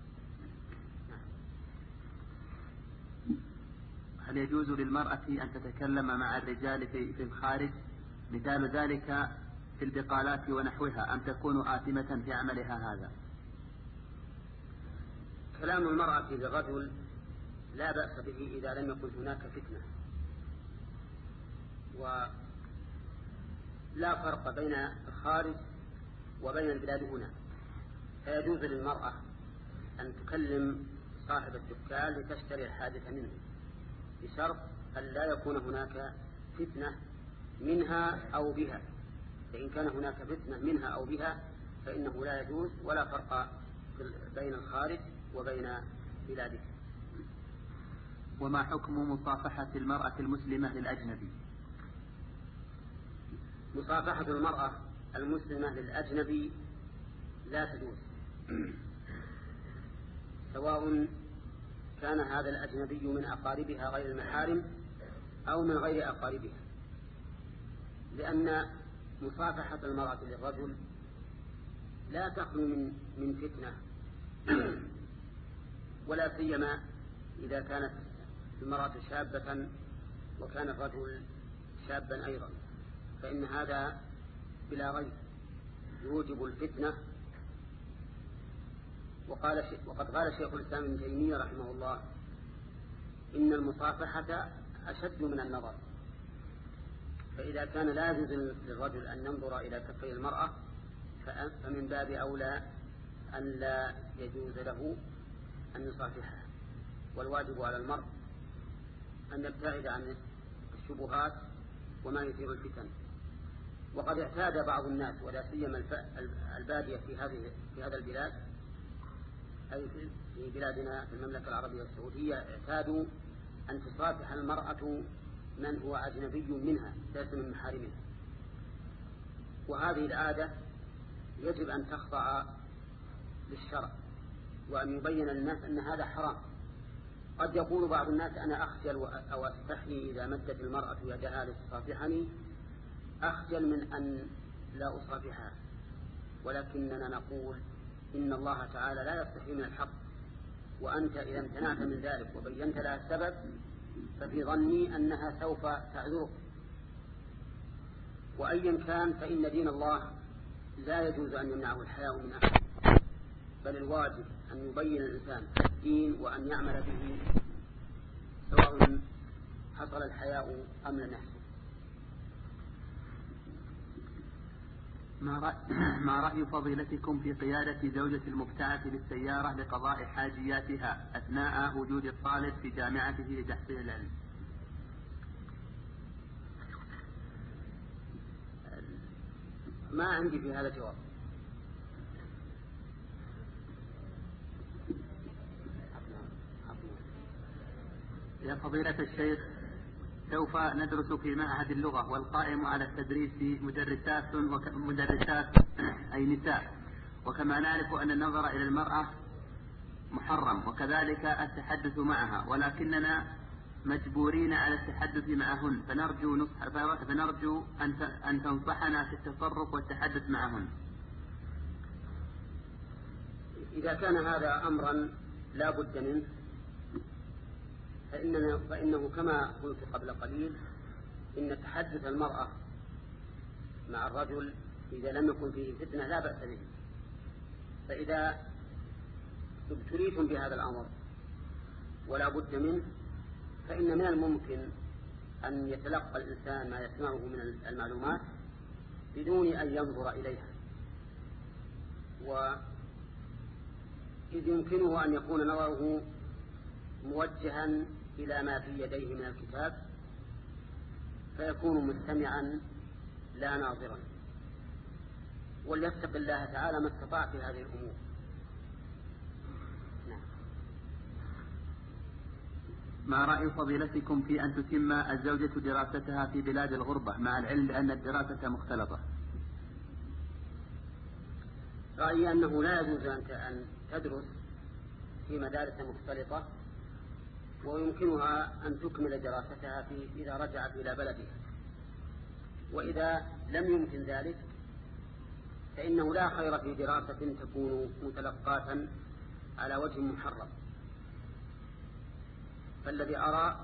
هل يجوز للمرأة أن تتكلم مع الرجال في, في الخارج، مثال ذلك في البقالات ونحوها، أم تكون آثمة في عملها هذا؟ كلام المرأة للرجل لا بأس به إذا لم يكن هناك فتنة، ولا فرق بين الخارج وبين البلاد هنا، فيجوز للمرأة أن تكلم صاحب الدكان لتشتري الحادثة منه، بشرط أن لا يكون هناك فتنة منها أو بها. فإن كان هناك فتنة منها أو بها فإنه لا يجوز، ولا فرق بين الخارج وبين بلاده. وما حكم مصافحة المرأة المسلمة للأجنبي؟ مصافحة المرأة المسلمة للأجنبي لا تجوز، سواء كان هذا الأجنبي من أقاربها غير المحارم أو من غير أقاربها، لأن مصافحة المرأة للرجل لا تخلو من من فتنة، ولا سيما إذا كانت المرأة شابة وكان الرجل شابا أيضا، فإن هذا بلا ريب يوجب الفتنة. وقال وقد قال شيخ الإسلام ابن تيمية رحمه الله إن المصافحة أشد من النظر، فإذا كان لا يجوز للرجل أن ينظر إلى كفي المرأة فمن باب أولى أن لا يجوز له أن يصافحها. والواجب على المرء أن يبتعد عن الشبهات وما يثير الفتن. وقد اعتاد بعض الناس ولا سيما البادية في هذه في هذا البلاد، أي في بلادنا في المملكة العربية السعودية، اعتادوا أن تصافح المرأة من هو أجنبي منها ليس من محارمها، وهذه العادة يجب أن تخضع للشرع وأن يبين للناس أن هذا حرام. قد يقول بعض الناس أنا أخجل أو أستحي إذا مدت المرأة يدها لتصافحني، أخجل من أن لا أصافحها، ولكننا نقول إن الله تعالى لا يستحي من الحق، وأنت إذا امتنعت من ذلك وبينت لها السبب ففي ظني أنها سوف تعذرك. وأيا كان فإن دين الله لا يجوز أن يمنعه الحياء من أحد، بل الواجب أن يبين الإنسان الدين وأن يعمل به سواء حصل الحياء أم لم يحصل. ما رأي فضيلتكم في قيادة زوجة المبتعة بالسيارة لقضاء حاجياتها أثناء وجود الطالب في جامعته لتحصيل العلم؟ ما عندي في هذا جواب. يا فضيلة الشيخ، سوف ندرس في معهد اللغة، والقائم على التدريس مدرسات ومدرسات أي نساء، وكما نعرف أن النظر إلى المرأة محرم وكذلك التحدث معها، ولكننا مجبورين على التحدث معهن، فنرجو نصح فنرجو أن تنصحنا في التصرف والتحدث معهن. إذا كان هذا أمرا لا بد منه فإننا فإنه كما قلت قبل قليل إن تحدث المرأة مع الرجل إذا لم يكن فيه فتنة لا بأس به. فإذا ابتليتم بهذا الأمر ولا بد منه فإن من الممكن أن يتلقى الإنسان ما يسمعه من المعلومات بدون أن ينظر إليها، وإذ يمكنه أن يكون نظره موجها إلى ما في يديه من الكتاب فيكون مستمعا لا ناظرا، وليتق الله تعالى ما استطاع في هذه الأمور. نعم. ما رأي فضيلتكم في أن تتم الزوجة دراستها في بلاد الغربة مع العلم بأن الدراسة مختلطة؟ رأيي أنه لا يجوز أن تدرس في مدارس مختلطة، ويمكنها أن تكمل دراستها في إذا رجعت إلى بلدها، وإذا لم يمكن ذلك فإنه لا خير في دراسة تكون متلقاة على وجه محرم. فالذي أرى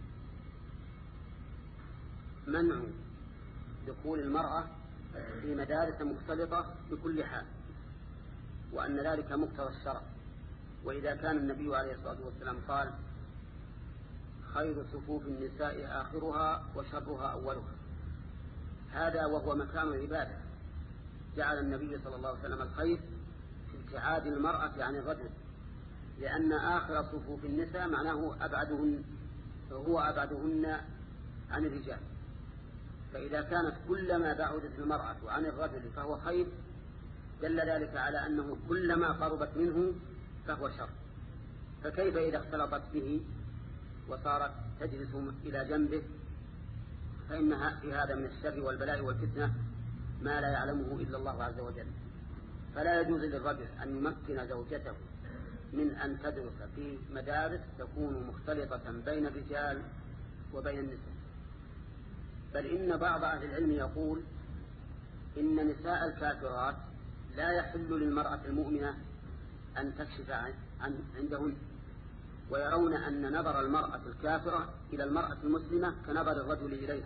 منع دخول المرأة في مدارس مختلطة بكل حال، وأن ذلك مقتضى الشرع. وإذا كان النبي عليه الصلاة والسلام قال خير صفوف النساء آخرها وشرها أولها، هذا وهو مكان العبادة، جعل النبي صلى الله عليه وسلم الخير في ابتعاد المرأة عن الرجل، لأن آخر صفوف النساء معناه أبعدهن هو أبعدهن عن الرجال. فإذا كانت كلما بعدت المرأة عن الرجل فهو خير دل ذلك على أنه كلما قربت منه فهو شر. فكيف إذا اختلطت به وصارت تجلس إلى جنبه؟ فإنها في هذا من الشر والبلاء والفتنة ما لا يعلمه إلا الله عز وجل. فلا يجوز للرجل أن يمكن زوجته من أن تدرس في مدارس تكون مختلطة بين الرجال وبين النساء، بل إن بعض أهل العلم يقول إن نساء الكافرات لا يحل للمرأة المؤمنة أن تكشف عن عندهن، ويرون أن نظر المرأة الكافرة إلى المرأة المسلمة كنظر الرجل إليها،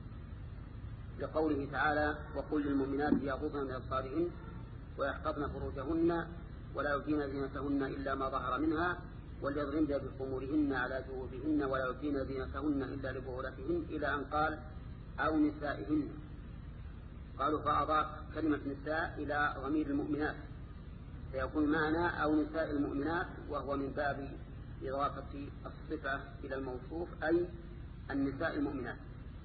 لقوله تعالى: وقل للمؤمنات يغضضن من أبصارهن ويحفظن فروجهن ولا يبدين زينتهن إلا ما ظهر منها وليضربن بخمورهن على جيوبهن ولا يبدين زينتهن إلا لبعولتهن، إلى أن قال: أو نسائهن. قالوا فأضاف كلمة نساء إلى ضمير المؤمنات، فيكون معنى أو نساء المؤمنات، وهو من باب إضافة الصفة إلى الموصوف، أي النساء المؤمنات.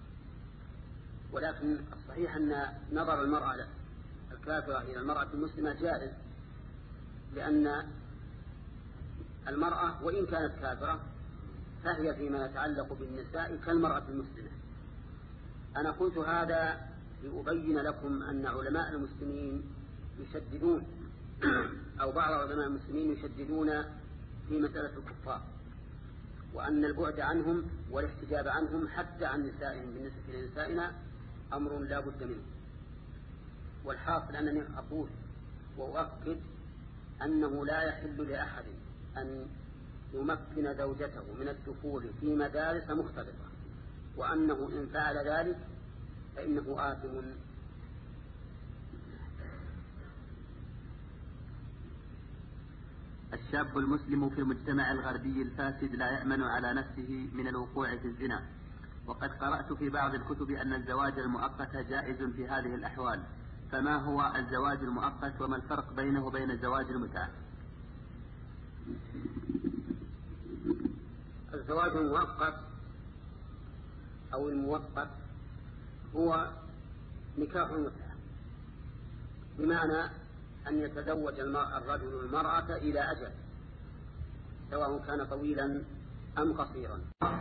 ولكن الصحيح أن نظر المرأة الكافرة إلى المرأة المسلمة جائز، لأن المرأة وإن كانت كافرة فهي فيما يتعلق بالنساء كالمرأة المسلمة. أنا قلت هذا لأبين لكم أن علماء المسلمين يشددون أو بعض علماء المسلمين يشددون في مسألة الكفار، وأن البعد عنهم والاحتجاب عنهم حتى عن نسائهم بالنسبة لنسائنا أمر لا بد منه. والحاصل أنني أقول وأؤكد أنه لا يحل لأحد أن يمكن زوجته من الدخول في مدارس مختلطة، وأنه إن فعل ذلك فإنه آثم. الشاب المسلم في المجتمع الغربي الفاسد لا يأمن على نفسه من الوقوع في الزنا، وقد قرأت في بعض الكتب أن الزواج المؤقت جائز في هذه الأحوال، فما هو الزواج المؤقت وما الفرق بينه وبين الزواج المتعة؟ الزواج المؤقت أو المؤقت هو نكاح المتعة، بمعنى أن يتزوج الرجل المرأة إلى أجل، سواء كان طويلا أم قصيرا.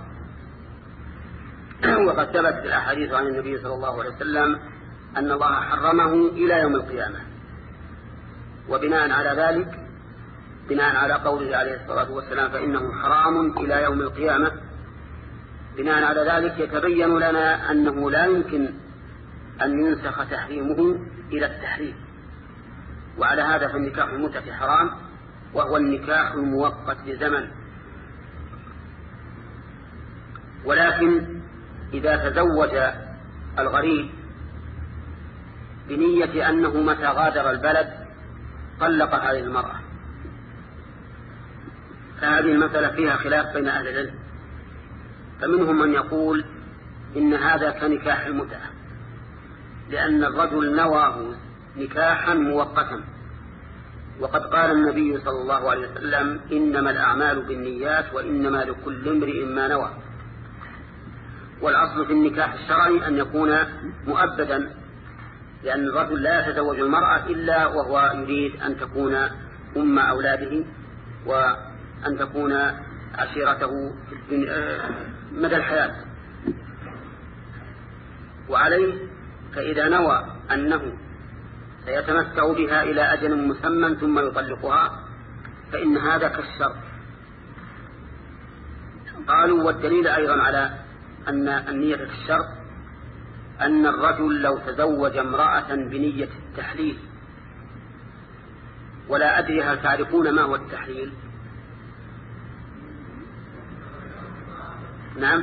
وقد ثبت الأحاديث عن النبي صلى الله عليه وسلم أن الله حرمه إلى يوم القيامة، وبناء على ذلك بناء على قوله عليه الصلاة والسلام فإنه حرام إلى يوم القيامة، بناء على ذلك يتبين لنا أنه لا يمكن أن ينسخ تحريمه إلى التحريم. وعلى هذا فالنكاح المتعة حرام، وهو النكاح المؤقت بزمن. ولكن إذا تزوج الغريب بنية أنه متى غادر البلد طلق هذه المرأة، فهذه المسألة فيها خلاف بين أهل العلم، فمنهم من يقول إن هذا كنكاح المتعة، لأن الرجل نواه نكاحا مؤقتا، وقد قال النبي صلى الله عليه وسلم إنما الأعمال بالنيات وإنما لكل امرئ ما نوى. والأصل في النكاح الشرعي أن يكون مؤبدا، لأن الرجل لا يتزوج المرأة إلا وهو يريد أن تكون أم أولاده وأن تكون عشيرته مدى الحياة. وعليه فإذا نوى أنه سيتمتع بها إلى أجل مسمى ثم يطلقها فإن هذا كالشرط. قالوا والدليل أيضا على أن النية كالشرط أن الرجل لو تزوج امرأة بنية التحليل، ولا أدري هل تعرفون ما هو التحليل؟ نعم،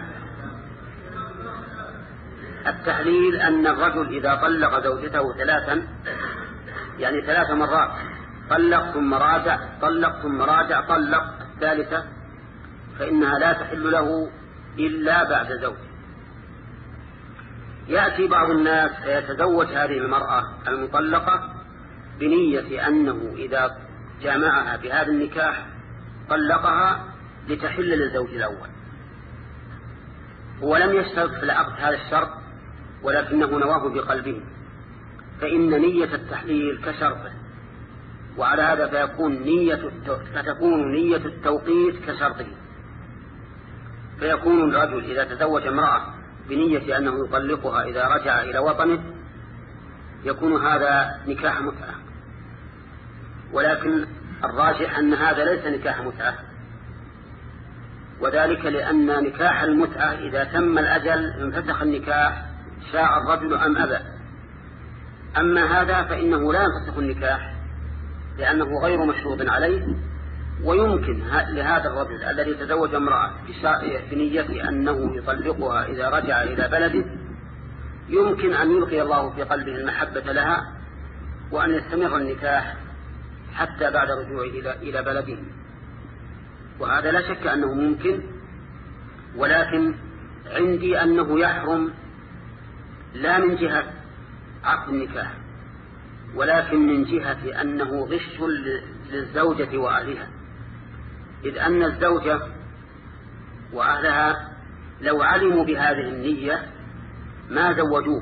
التحليل أن الرجل إذا طلق زوجته ثلاثا، يعني ثلاث مرات، طلق ثم راجع طلق ثم راجع طلق الثالثة، فإنها لا تحل له إلا بعد زوج. يأتي بعض الناس فيتزوج هذه المرأة المطلقة بنية أنه إذا جامعها بهذا النكاح طلقها لتحل للزوج الأول، هو لم يشترط في العقد هذا الشرط ولكنه نواه بقلبه، فإن نية التحليل كشرطه، وعلى هذا فيكون نية فتكون نية التوقيت كشرطه، فيكون الرجل إذا تزوج امرأة بنية أنه يطلقها إذا رجع إلى وطنه يكون هذا نكاح متعة. ولكن الراجح أن هذا ليس نكاح متعة، وذلك لأن نكاح المتعة إذا تم الأجل انفسخ النكاح شاء الرجل أم أبى. أما هذا فإنه لا ينفسخ النكاح لأنه غير مشروط عليه، ويمكن لهذا الرجل الذي تزوج امرأة بنية أنه يطلقها إذا رجع إلى بلده يمكن أن يلقي الله في قلبه المحبة لها وأن يستمر النكاح حتى بعد رجوعه إلى بلده، وهذا لا شك أنه ممكن. ولكن عندي أنه يحرم لا من جهة عقد النكاح ولكن من جهة أنه غش للزوجة وأهلها، إذ أن الزوجة وأهلها لو علموا بهذه النية ما زوجوه.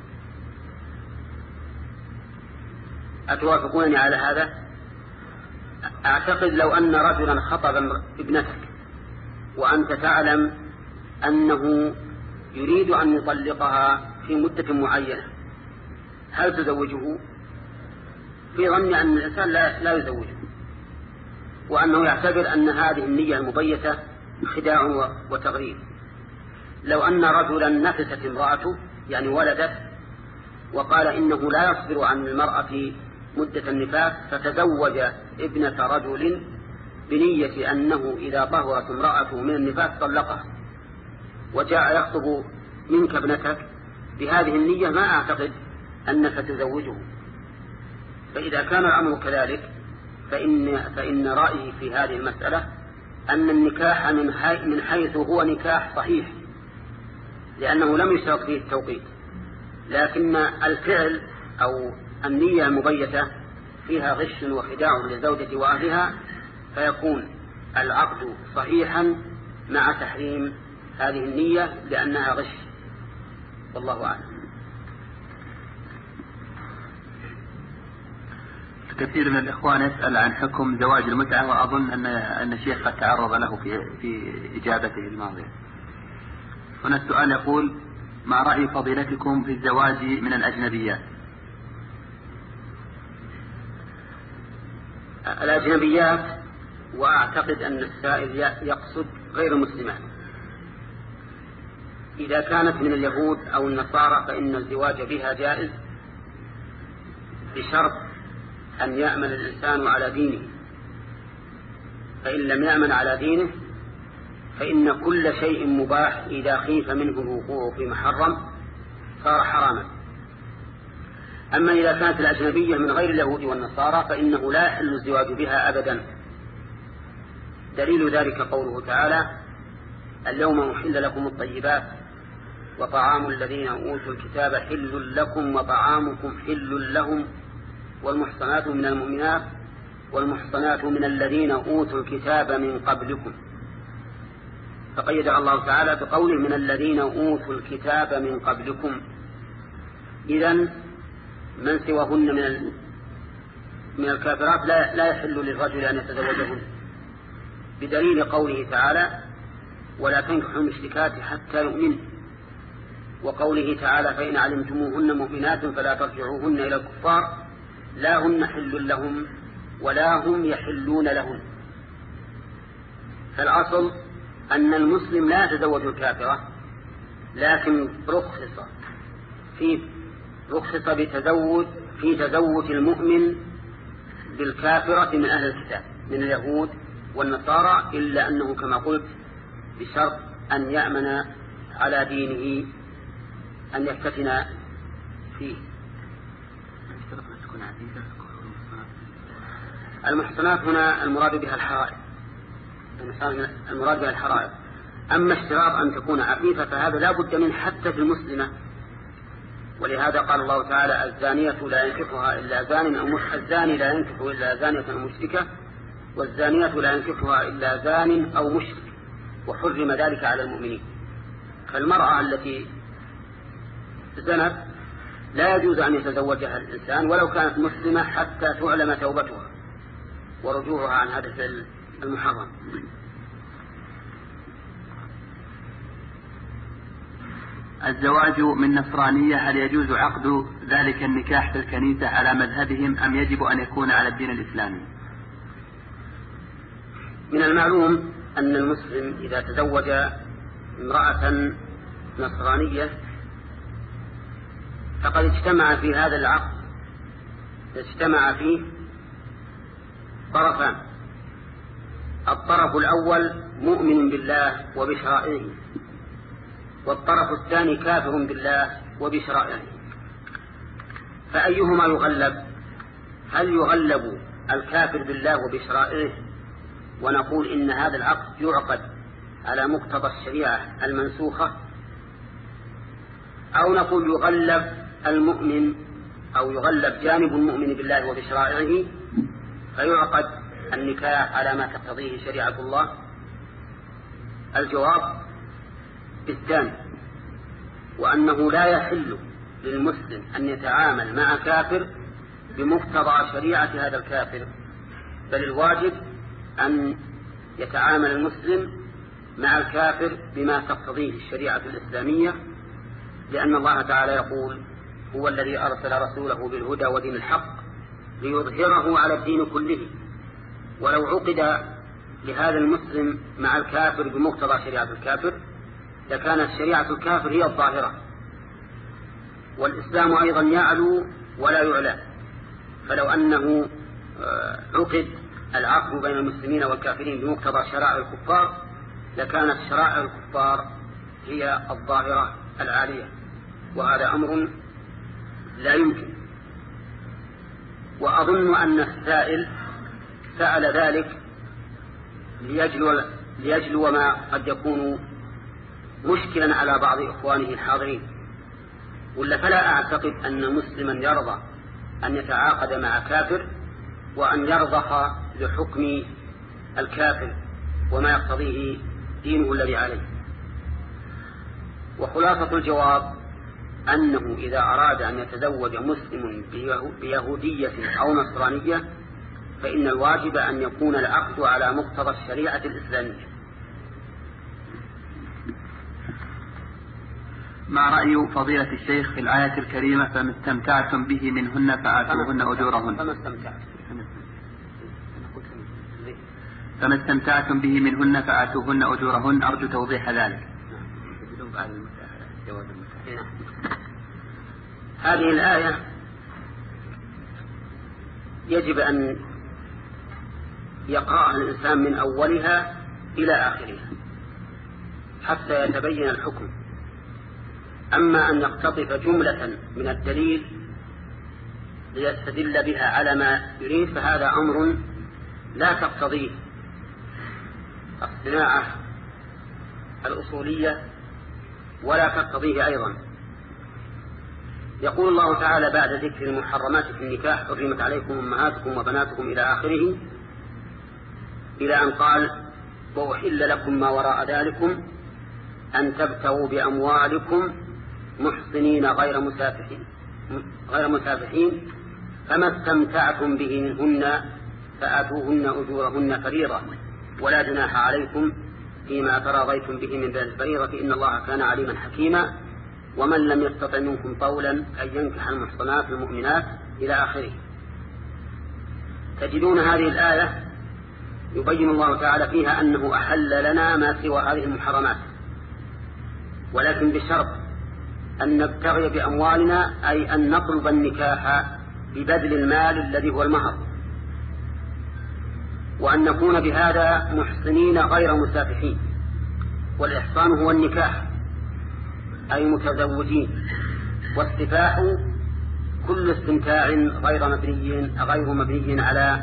أتوافقونني على هذا؟ أعتقد لو أن رجلا خطب ابنتك وأنت تعلم أنه يريد أن يطلقها في مدة معينة، هل تزوجه؟ في ظن أن الإنسان لا, لا يزوجه، وأنه يعتبر أن هذه النية المبيتة خداع وتغريب. لو أن رجلا نفست امرأته يعني ولدت وقال إنه لا يصبر عن المرأة مدة النفاس فتزوج ابنة رجل بنية أنه إذا طهرت امرأته من النفاس طلقها، وجاء يخطب منك ابنتك بهذه النية، ما أعتقد أنك تزوجه. فإذا كان الأمر كذلك فإن, فإن رأيي في هذه المسألة أن النكاح من حيث هو نكاح صحيح لأنه لم يشترط فيه التوقيت، لكن الفعل أو النية المبيتة فيها غش وخداع للزوجة وأهلها، فيكون العقد صحيحا مع تحريم هذه النية لأنها غش، والله أعلم. كثير من الإخوان يسأل عن حكم زواج المتعة، وأظن أن أن الشيخ قد تعرض له في في إجابته الماضية. هنا السؤال يقول: ما رأي فضيلتكم في الزواج من الأجنبيات؟ الأجنبيات، وأعتقد أن السائل يقصد غير المسلمات. إذا كانت من اليهود أو النصارى فإن الزواج بها جائز بشرط أن يأمن الإنسان على دينه، فإن لم يأمن على دينه فإن كل شيء مباح إذا خيف منه الوقوع في محرم صار حراما. أما إذا كانت الأجنبية من غير اليهود والنصارى فإنه لا يحل الزواج بها أبدا. دليل ذلك قوله تعالى: اليوم أحل لكم الطيبات وطعام الذين أوتوا الكتاب حل لكم وطعامكم حل لهم والمحصنات من المؤمنات والمحصنات من الذين أوتوا الكتاب من قبلكم. فقيد الله تعالى بقوله من الذين أوتوا الكتاب من قبلكم. إذن من سواهن من من الكافرات لا لا يحل للرجل أن يتزوجهن، بدليل قوله تعالى: ولا تنكحوا المشركات حتى يؤمنوا، وقوله تعالى: فإن علمتموهن مؤمنات فلا ترجعوهن إلى الكفار لا هن حل لهم ولا هم يحلون لهن. فالأصل أن المسلم لا يتزوج الكافرة، لكن رخص في رخص بتزوج في تزوج المؤمن بالكافرة من أهل الكتاب من اليهود والنصارى، إلا أنه كما قلت بشرط أن يأمن على دينه أن يفتتن فيه. المحصنات هنا المراد بها الحرائر، المراد بها الحرائر. أما اشتراط أن تكون عفيفة فهذا لا بد منه حتى في المسلمة، ولهذا قال الله تعالى: الزانية لا ينكحها إلا زان أو مشرك، الزاني لا ينكح إلا زانية أو مشركة، والزانية لا ينكحها إلا زان أو مشرك، وحرم ذلك على المؤمنين. فالمرأة التي زنت لا يجوز أن يتزوجها الإنسان ولو كانت مسلمة حتى تعلم توبتها ورجوعها عن هذا الفعل المحرم. الزواج من نصرانية هل يجوز عقد ذلك النكاح في الكنيسة على مذهبهم أم يجب أن يكون على الدين الإسلامي؟ من المعلوم أن المسلم إذا تزوج امرأة نصرانية فقد اجتمع في هذا العقد اجتمع فيه طرفان. الطرف الأول مؤمن بالله وبشرائعه، والطرف الثاني كافر بالله وبشرائعه، فأيهما يغلب؟ هل يغلب الكافر بالله وبشرائعه ونقول إن هذا العقد يعقد على مقتضى الشريعة المنسوخة، أو نقول يغلب المؤمن أو يغلب جانب المؤمن بالله وبشرائعه فيعقد النكاح على ما تقتضيه شريعة الله؟ الجواب بالثاني، وأنه لا يحل للمسلم أن يتعامل مع كافر بمقتضى شريعة هذا الكافر، بل الواجب أن يتعامل المسلم مع الكافر بما تقتضيه الشريعة الإسلامية، لأن الله تعالى يقول: هو الذي أرسل رسوله بالهدى ودين الحق ليظهره على الدين كله. ولو عقد لهذا المسلم مع الكافر بمقتضى شريعة الكافر لكانت شريعة الكافر هي الظاهرة، والإسلام أيضا يعلو ولا يعلى. فلو أنه عقد العقد بين المسلمين والكافرين بمقتضى شرائع الكفار لكانت شرائع الكفار هي الظاهرة العالية، وهذا أمر لا يمكن. وأظن أن السائل سأل ذلك ليجلو, ليجلو ما قد يكون مشكلا على بعض إخوانه الحاضرين، ولا فلا أعتقد أن مسلما يرضى أن يتعاقد مع كافر وأن يرضخ لحكم الكافر وما يقتضيه دينه الذي عليه. وخلاصة الجواب أنه إذا أراد أن يتزوج مسلم بيهودية أو نصرانية فإن الواجب أن يكون العقد على مقتضى الشريعة الإسلامية. ما رأي فضيلة الشيخ في الآية الكريمة: فما استمتعتم به منهن فآتوهن أجورهن؟ فما استمتعتم فما استمتعتم به منهن فآتوهن أجورهن، أرجو توضيح ذلك. هذه الآية يجب أن يقرأها الإنسان من أولها إلى آخرها حتى يتبين الحكم. أما أن يقتطف جملة من الدليل ليستدل بها على ما يريد فهذا أمر لا تقتضيه الصناعة الأصولية ولا تقتضيه أيضا. يقول الله تعالى بعد ذكر المحرمات في النكاح: حرمت عليكم أمهاتكم وبناتكم إلى آخره، إلى أن قال: وأحل لكم ما وراء ذلكم أن تبتغوا بأموالكم محصنين غير مسافحين غير مسافحين فما استمتعتم به منهن فآتوهن أجورهن فريضة ولا جناح عليكم فيما تراضيتم به من ذلك الفريضة إن الله كان عليما حكيما ومن لم يستطع منكم طولا أن ينكح المحصنات المؤمنات إلى آخره. تجدون هذه الآية يبين الله تعالى فيها أنه أحل لنا ما سوى هذه المحرمات، ولكن بشرط أن نبتغي بأموالنا، أي أن نطلب النكاح ببذل المال الذي هو المهر، وأن نكون بهذا محصنين غير مسافحين. والإحصان هو النكاح أي متزوجين، والسفاح كل استمتاع غير مبني غير مبني على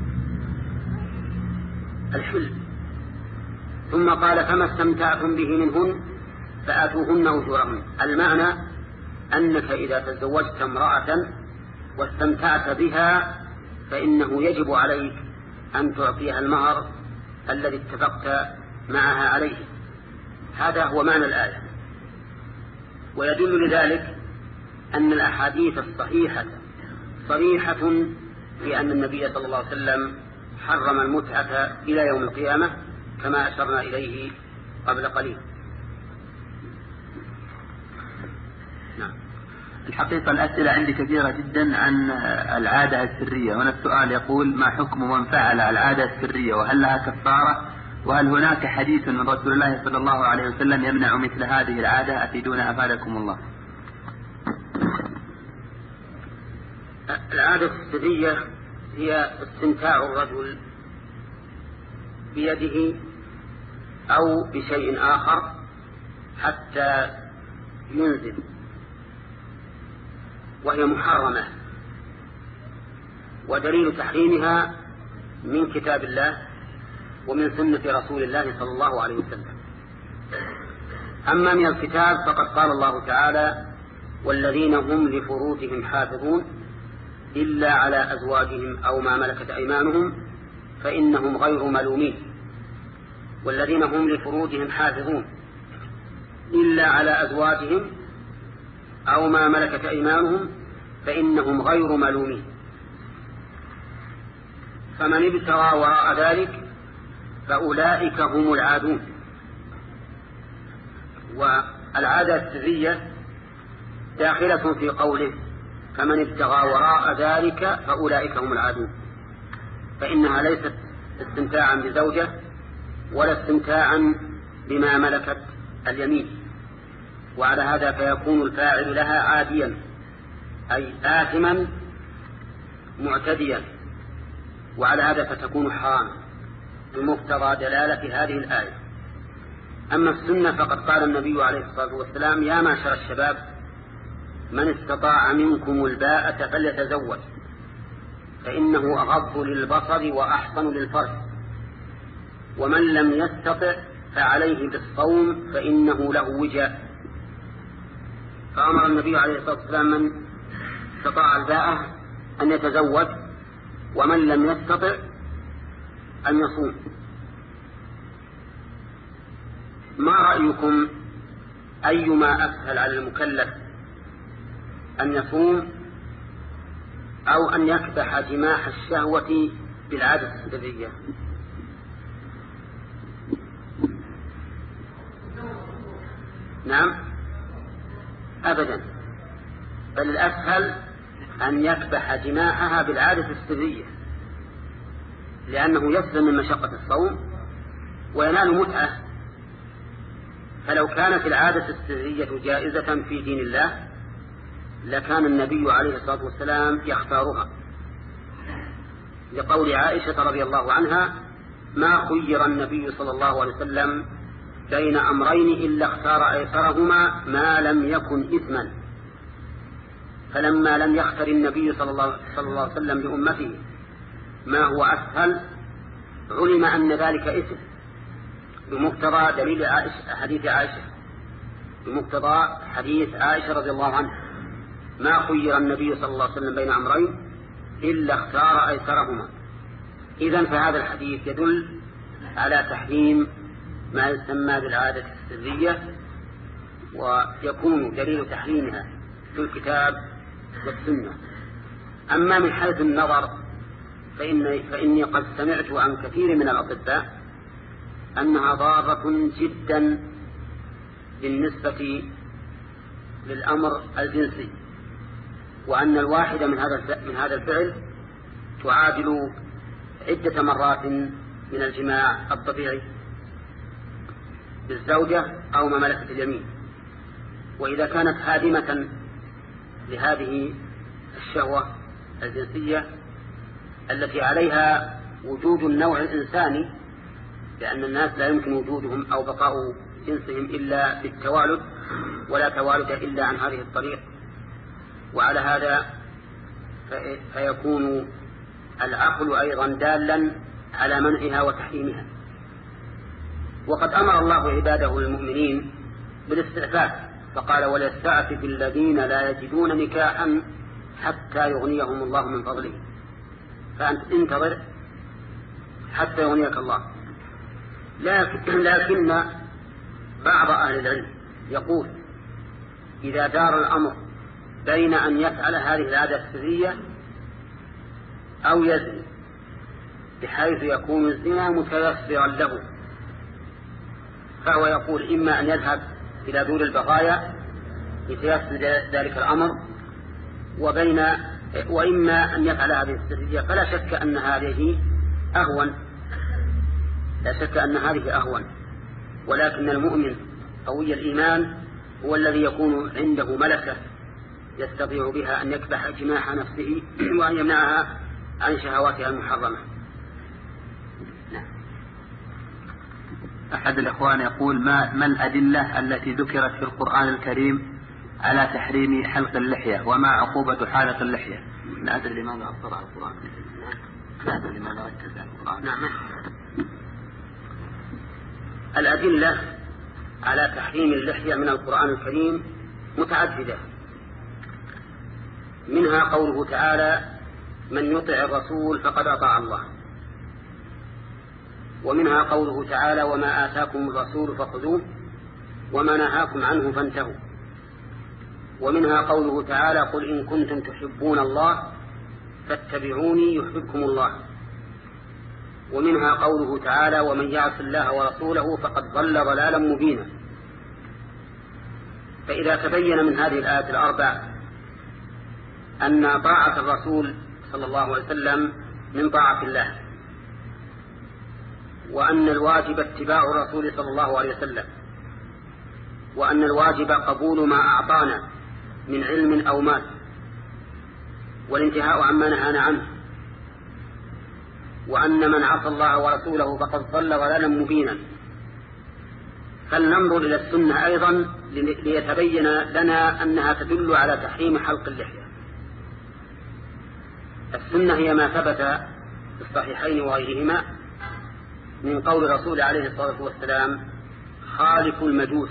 الحل. ثم قال: فما استمتعتم به منهن فآتوهن أجورهن. المعنى أنك إذا تزوجت امرأة واستمتعت بها فإنه يجب عليك أن تعطيها المهر الذي اتفقت معها عليه. هذا هو معنى الآية. ويدل لذلك أن الأحاديث الصحيحة صريحة في أن النبي صلى الله عليه وسلم حرم المتعة إلى يوم القيامة كما أشرنا إليه قبل قليل. نعم. الحقيقة الأسئلة عندي كثيرة جدا عن العادة السرية. هنا السؤال يقول: ما حكم من فعل العادة السرية وهل لها كفارة؟ وهل هناك حديث من رسول الله صلى الله عليه وسلم يمنع مثل هذه العادة؟ أفيدونا أفادكم الله. العادة السرية هي استمتاع الرجل بيده أو بشيء آخر حتى ينزل، وهي محرمة، ودليل تحريمها من كتاب الله ومن سنة رسول الله صلى الله عليه وسلم. أما من الكتاب فقد قال الله تعالى: والذين هم لفروجهم حافظون إلا على أزواجهم أو ما ملكت أيمانهم فإنهم غير ملومين. والذين هم لفروجهم حافظون إلا على أزواجهم أو ما ملكت أيمانهم فإنهم غير ملومين. فمن ابتغى وراء ذلك فأولئك هم العادون. والعادة السرية داخلة في قوله: فمن ابتغى وراء ذلك فأولئك هم العادون، فإنها ليست استمتاعا بزوجة ولا استمتاعا بما ملكت اليمين، وعلى هذا فيكون الفاعل لها عاديا أي آثما معتديا، وعلى هذا فتكون حراما بمقتضى دلالة هذه الآية. أما السنة فقد قال النبي عليه الصلاة والسلام: يا معشر الشباب من استطاع منكم الباءة فليتزوج فإنه أغض للبصر وأحصن للفرج، ومن لم يستطع فعليه بالصوم فإنه له وجاء. فأمر النبي عليه الصلاة والسلام من استطاع الباءة أن يتزوج، ومن لم يستطع أن يصوم. ما رأيكم أيما أسهل على المكلف أن يصوم أو أن يكبح جماح الشهوة بالعادة السرية؟ نعم أبدا، بل الأسهل أن يكبح جماحها بالعادة السرية، لأنه يسلم من مشقة الصوم وينال متعة. فلو كانت العادة السرية جائزة في دين الله لكان النبي عليه الصلاة والسلام يختارها، لقول عائشة رضي الله عنها: ما خير النبي صلى الله عليه وسلم بين أمرين إلا اختار أيسرهما ما لم يكن إثما. فلما لم يختر النبي صلى الله عليه وسلم لأمته ما هو أسهل علم أن ذلك إثم، بمقتضى دليل عائشة حديث عائشة بمقتضى حديث عائشة رضي الله عنها: ما خير النبي صلى الله عليه وسلم بين أمرين إلا اختار أيسرهما. إذن فهذا الحديث يدل على تحريم ما يسمى بالعادة السرية، ويكون دليل تحريمها في الكتاب والسنة. أما من حيث النظر فإن فإني قد سمعت عن كثير من الأطباء أنها ضارة جدا بالنسبة للأمر الجنسي، وأن الواحدة من هذا من هذا الفعل تعادل عدة مرات من الجماع الطبيعي بالزوجة أو ما ملكت اليمين. وإذا كانت هادمة لهذه الشهوة الجنسية التي عليها وجود النوع الإنساني، لأن الناس لا يمكن وجودهم أو بقاء جنسهم إلا بالتوالد، ولا توالد إلا عن هذه الطريق، وعلى هذا فيكون العقل أيضا دالا على منعها وتحريمها. وقد أمر الله عباده المؤمنين بالاستعفاف، فقال: وليستعفف الذين لا يجدون نكاحا حتى يغنيهم الله من فضله. فأنت انتظر حتى يغنيك الله. لكن, لكن بعض أهل العلم يقول: إذا دار الأمر بين أن يفعل هذه العادة السرية أو يزني، بحيث يكون الزنا متيسرا له، فهو يقول: إما أن يذهب إلى دور البغايا لتيسر ذلك الأمر، وبين وإما أن يفعل هذه السرية، فلا شك أن هذه أهون، لا شك أن هذه أهون، ولكن المؤمن قوي الإيمان هو الذي يكون عنده ملكة يستطيع بها أن يكبح جماح نفسه وأن يمنعها عن شهواتها المحرمة. أحد الإخوان يقول ما, ما الأدلة التي ذكرت في القرآن الكريم على تحريم حلق اللحية وما عقوبة حالق اللحية؟ لا أدري لماذا أفضل على القرآن، لا أدري لماذا ركز على القرآن. نعم. الأدلة على تحريم اللحية من القرآن الكريم متعددة، منها قوله تعالى من يطع الرسول فقد أطاع الله، ومنها قوله تعالى وما آتاكم الرسول فخذوه وما نهاكم عنه فانتهوا، ومنها قوله تعالى قل إن كنتم تحبون الله فاتبعوني يحببكم الله، ومنها قوله تعالى ومن يعص الله ورسوله فقد ضل ضلالا مبينا. فإذا تبين من هذه الآيات الأربع أن طاعة الرسول صلى الله عليه وسلم من طاعة الله، وأن الواجب اتباع الرسول صلى الله عليه وسلم، وأن الواجب قبول ما أعطانا من علم أو مال والانتهاء عما نهانا عنه، وأن من عصى الله ورسوله فقد ضل ضلالا مبينا. فلننظر إلى السنة أيضا ليتبين لنا أنها تدل على تحريم حلق اللحية. السنة هي ما ثبت في الصحيحين وغيرهما من قول الرسول عليه الصلاة والسلام خالفوا المجوس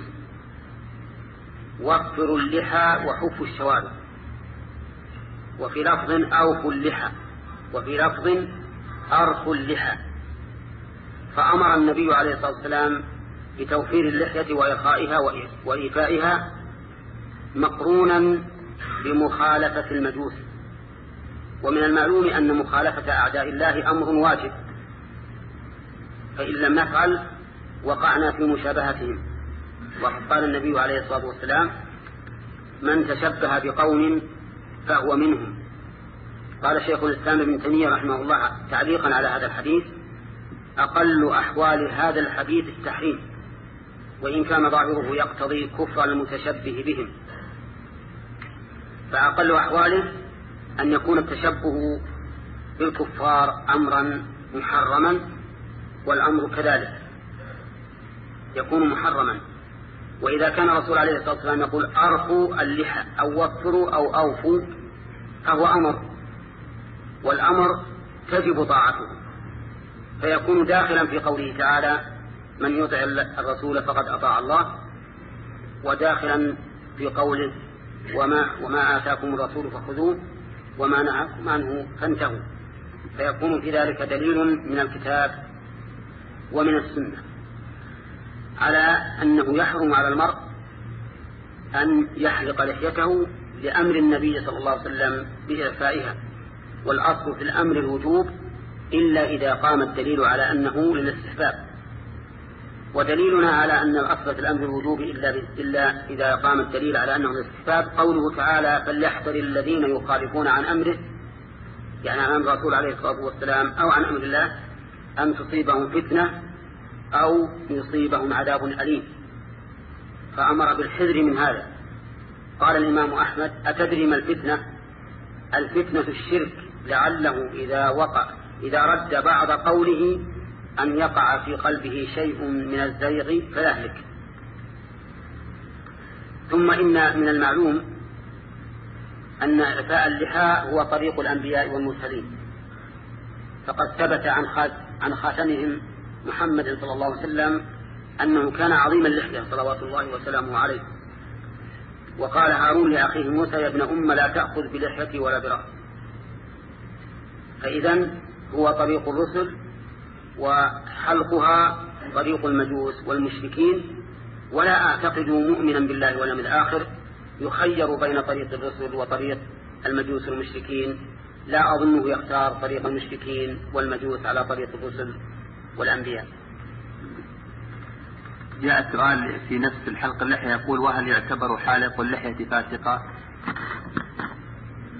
وفروا اللحى وحفوا الشوارب، وفي لفظ أوفوا اللحى، وفي لفظ أرخوا اللحى. فأمر النبي عليه الصلاة والسلام بتوفير اللحية وإرخائها وإيفائها مقرونا بمخالفة المجوس. ومن المعلوم أن مخالفة أعداء الله أمر واجب، فإن لم نفعل وقعنا في مشابهتهم. وقد قال النبي عليه الصلاة والسلام من تشبه بقوم فهو منهم. قال شيخ الإسلام ابن تيمية رحمه الله تعليقا على هذا الحديث أقل أحوال هذا الحديث التحريم، وإن كان ظاهره يقتضي كفر المتشبه بهم، فأقل أحواله أن يكون التشبه بالكفار أمرا محرما، والأمر كذلك يكون محرما. وإذا كان الرسول عليه الصلاة والسلام يقول أرخوا اللحى أو وفروا أو أوفوا فهو أمر، والأمر تجب طاعته، فيكون داخلا في قوله تعالى من يطع الرسول فقد أطاع الله، وداخلا في قوله وما, وما آتاكم الرسول فخذوه وما نهاكم عنه فانتهوا، فيكون في ذلك دليل من الكتاب ومن السنة على أنه يحرم على المرء أن يحلق لحيته لأمر النبي صلى الله عليه وسلم بإعفائها، والأصل في الأمر الوجوب إلا إذا قام الدليل على أنه للاستحباب. ودليلنا على أن الأصل في الأمر الوجوب إلا, إلا إذا قام الدليل على أنه للاستحباب قوله تعالى فليحذر الذين يخالفون عن أمره، يعني عن أمر الرسول عليه الصلاة والسلام أو عن أمر الله أن تصيبهم فتنة أو يصيبهم عذاب أليم، فأمر بالحذر من هذا. قال الإمام أحمد أتدري ما الفتنة؟ الفتنة الشرك، لعله إذا وقع إذا رد بعض قوله أن يقع في قلبه شيء من الزيغ فيهلك. ثم إن من المعلوم أن إعفاء اللحى هو طريق الأنبياء والمرسلين، فقد ثبت عن عن خاتمهم محمد صلى الله عليه وسلم أنه كان عظيم اللحية صلوات الله وسلامه عليه. وقال هارون لأخيه موسى يا ابن أم لا تأخذ بلحيتي ولا برأسي. فإذن هو طريق الرسل، وحلقها طريق المجوس والمشركين. ولا أعتقد مؤمنا بالله واليوم الآخر يخير بين طريق الرسل وطريق المجوس والمشركين، لا أظنه يختار طريق المشركين والمجوس على طريق الرسل والأنبياء. جاء سؤال في نفس الحلق اللحية يقول وهل يعتبر حالق اللحية فاسقا؟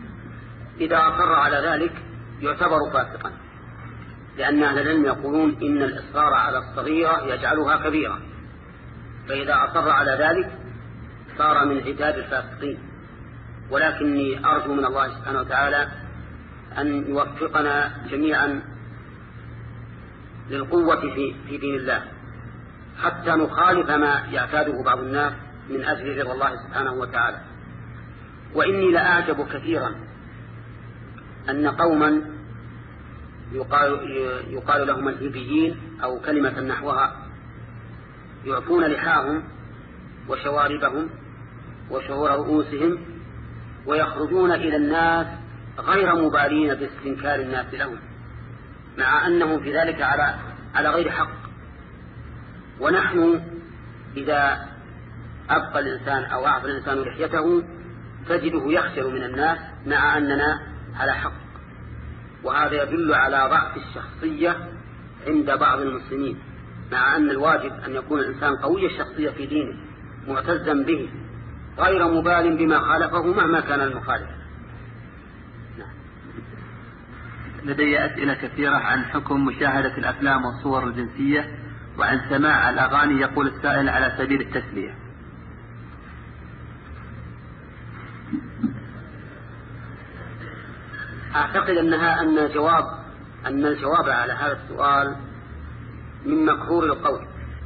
إذا أصر على ذلك يعتبر فاسقا، لأن أهل العلم يقولون إن الإصرار على الصغيرة يجعلها كبيرة، فإذا أصر على ذلك صار من عتاب الفاسقين. ولكني أرجو من الله سبحانه وتعالى أن يوفقنا جميعا للقوة في, في دين الله، حتى نخالف ما يعتاده بعض الناس من أجل رضا الله سبحانه وتعالى. وإني لأعجب كثيرا أن قوما يقال, يقال لهم الهيبيين أو كلمة نحوها يعفون لحاهم وشواربهم وشعور رؤوسهم ويخرجون إلى الناس غير مبالين باستنكار الناس لهم، مع أنهم في ذلك على على غير حق. ونحن إذا أبقى الإنسان أو أعطى الإنسان لحيته تجده يخجل من الناس مع أننا على حق، وهذا يدل على ضعف الشخصية عند بعض المسلمين، مع أن الواجب أن يكون الإنسان قوي الشخصية في دينه معتزا به غير مبال بما خالفه مهما كان المخالف. لدي أسئلة كثيرة عن حكم مشاهدة الأفلام والصور الجنسية وعن سماع الأغاني. يقول السائل على سبيل التسلية. أعتقد أنها أن جواب أن الجواب على هذا السؤال من مكرور القول،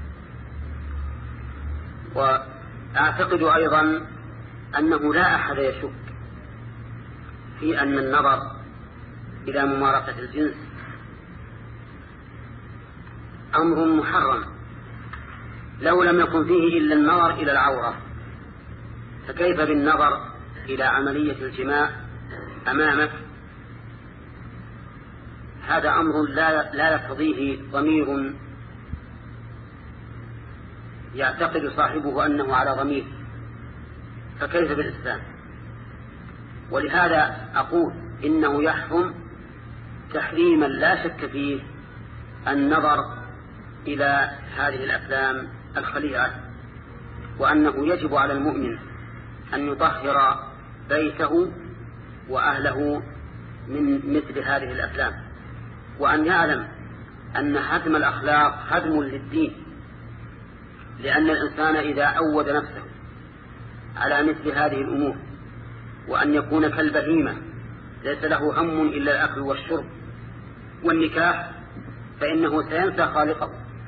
وأعتقد أيضا أنه لا أحد يشك في أن النظر إلى ممارسة الجنس أمر محرم لو لم يكن فيه إلا النظر إلى العورة، فكيف بالنظر إلى عملية الجماع أمامك؟ هذا أمر لا لا يقتضيه ضمير يعتقد صاحبه أنه على ضمير، فكيف بالإسلام؟ ولهذا أقول إنه يحرم تحريما لا شك فيه النظر إلى هذه الأفلام الخليعة، وأنه يجب على المؤمن أن يطهر بيته وأهله من مثل هذه الأفلام، وأن يعلم أن هدم الأخلاق هدم للدين، لأن الإنسان إذا أود نفسه على مثل هذه الأمور وأن يكون كالبهيمة ليس له هم إلا الأكل والشرب والنكاح فإنه سينسى خالقه.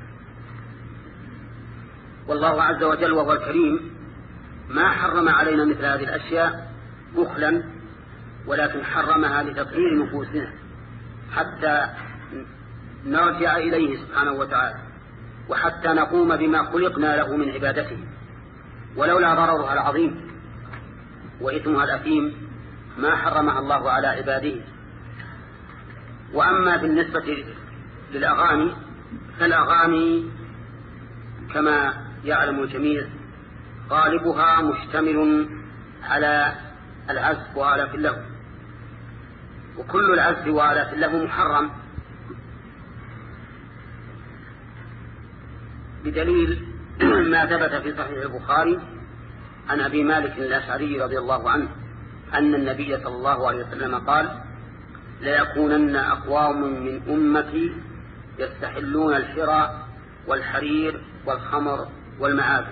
والله عز وجل وهو الكريم ما حرم علينا مثل هذه الأشياء بخلا، ولكن حرمها لتطهير نفوسنا حتى نرجع إليه سبحانه وتعالى، وحتى نقوم بما خلقنا له من عبادته، ولولا ضررها العظيم وإثمها الأثيم ما حرمها الله على عباده. وأما بالنسبة للأغاني فالأغاني كما يعلم الجميع غالبها مشتمل على العزف وآلات اللهو، وكل العزف وآلات اللهو محرم، بدليل ما ثبت في صحيح البخاري عن أبي مالك الأشعري رضي الله عنه أن النبي صلى الله عليه وسلم قال: ليكونن أقوام من أمتي يستحلون الحرى والحرير والخمر والمعازف.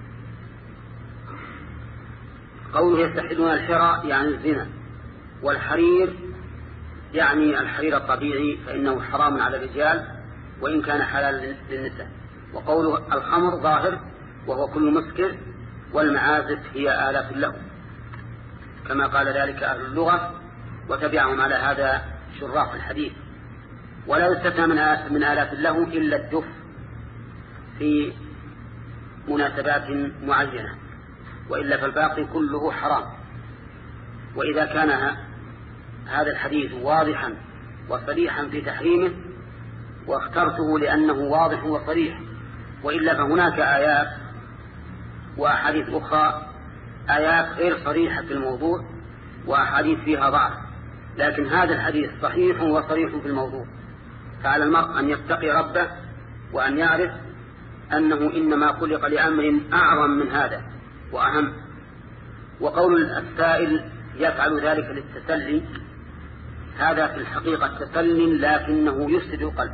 قوله يستحلون الحرى يعني الزنا، والحرير يعني الحرير الطبيعي فإنه حرام على الرجال وإن كان حلال للنساء. وقوله الخمر ظاهر وهو كل مسكر، والمعازف هي آلات اللهو كما قال ذلك أهل اللغة وتبعهم على هذا شراح الحديث. ولا يستثنى من آلات اللهو إلا الدف في مناسبات معينة، وإلا فالباقي كله حرام. وإذا كان هذا الحديث واضحا وصريحا في تحريمه واخترته لأنه واضح وصريح، وإلا فهناك آيات وأحاديث أخرى آيات غير صريحة في الموضوع وأحاديث فيها ضعف، لكن هذا الحديث صحيح وصريح في الموضوع. فعلى المرء أن يتقي ربه وأن يعرف أنه إنما خلق لأمر أعظم من هذا وأهم. وقول السائل يفعل ذلك للتسلي، هذا في الحقيقة تسل لكنه يفسد القلب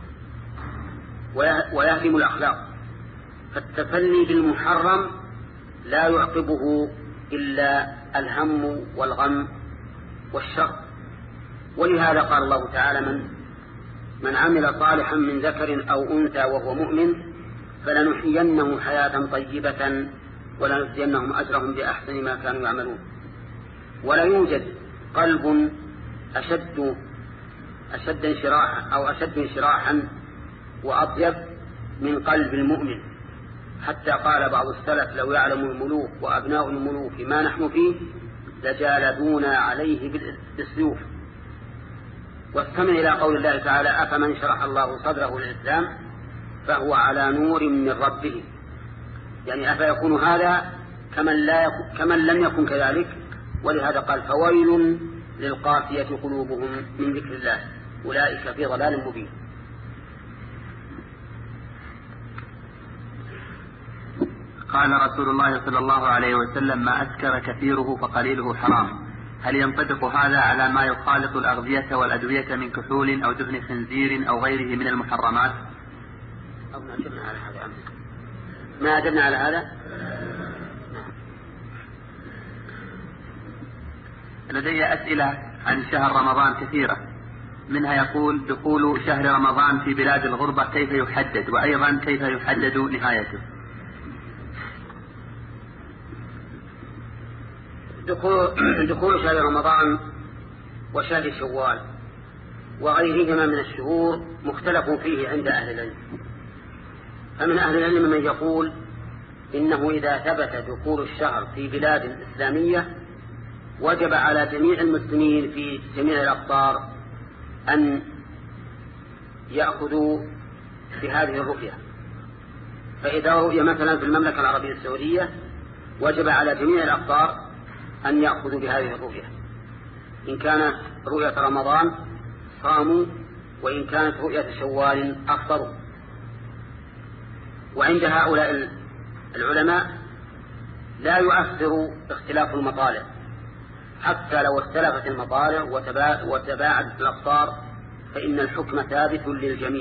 ويهدم الأخلاق. فالتسلي بالمحرم لا يعقبه إلا الهم والغم والشر. ولهذا قال الله تعالى: من من عمل صالحا من ذكر أو أنثى وهو مؤمن فلنحيينه حياة طيبة ولنجزينهم أجرهم بأحسن ما كانوا يعملون. ولا يوجد قلب أشد أشد انشراحا أو أشد انشراحا وأطيب من قلب المؤمن، حتى قال بعض السلف: لو يعلم الملوك وأبناء الملوك ما نحن فيه لجالدونا عليه بالسيوف. واستمع إلى قول الله تعالى: أفمن شرح الله صدره للإسلام فهو على نور من ربه. يعني أفيكون هذا كمن, لا يكون كمن لم يكن كذلك. ولهذا قال: فويل للقاسية قلوبهم من ذكر الله أولئك في ضلال مبين. قال رسول الله صلى الله عليه وسلم: ما أسكر كثيره فقليله حرام. هل ينطبق هذا على ما يخالط الأغذية والأدوية من كحول أو دهن خنزير أو غيره من المحرمات؟ أو ما أجبنا على هذا أمس ما أجبنا على هذا. لدي أسئلة عن شهر رمضان كثيرة، منها يقول: دخول شهر رمضان في بلاد الغربة كيف يحدد؟ وأيضا كيف يحدد نهايته؟ دخول شهر رمضان وشهر شوال وغيرهما من الشهور مختلف فيه عند أهل العلم. فمن أهل العلم من يقول إنه إذا ثبت دخول الشهر في بلاد إسلامية وجب على جميع المسلمين في جميع الأقطار أن يأخذوا بهذه الرؤية. فإذا رؤية مثلا في المملكة العربية السعودية وجب على جميع الأقطار أن يأخذوا بهذه الرؤية. إن كانت رؤية رمضان صاموا، وإن كانت رؤية شوال أفطروا. وعند هؤلاء العلماء لا يؤثر اختلاف المطالع، حتى لو اختلفت المطالع وتباعدت الأقطار فإن الحكم ثابت للجميع.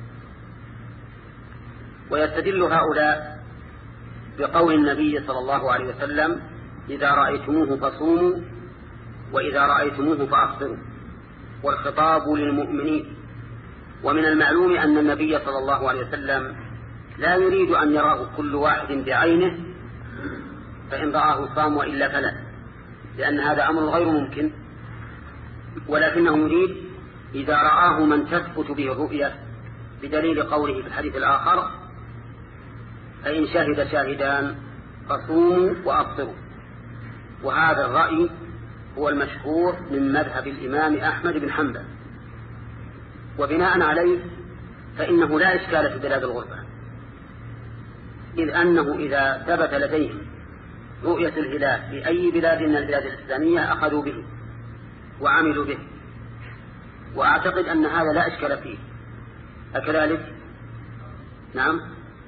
ويستدل هؤلاء بقول النبي صلى الله عليه وسلم: إذا رأيتموه فصوموا وإذا رأيتموه فأفطروا، والخطاب للمؤمنين. ومن المعلوم أن النبي صلى الله عليه وسلم لا يريد أن يراه كل واحد بعينه، فإن رآه صام وإلا فلا، لأن هذا أمر غير ممكن. ولكنه يريد إذا رآه من تثبت به الرؤية بدليل قوله في الحديث الآخر: فإن شهد شاهدان فصوموا وأفطروا. وهذا الرأي هو المشهور من مذهب الإمام أحمد بن حنبل. وبناء عليه فإنه لا إشكال في بلاد الغربة، إذ أنه إذا ثبت لديهم رؤية الهلال في أي بلاد من البلاد الإسلامية أخذوا به وعملوا به، وأعتقد أن هذا لا إشكال فيه. أكذلك؟ نعم.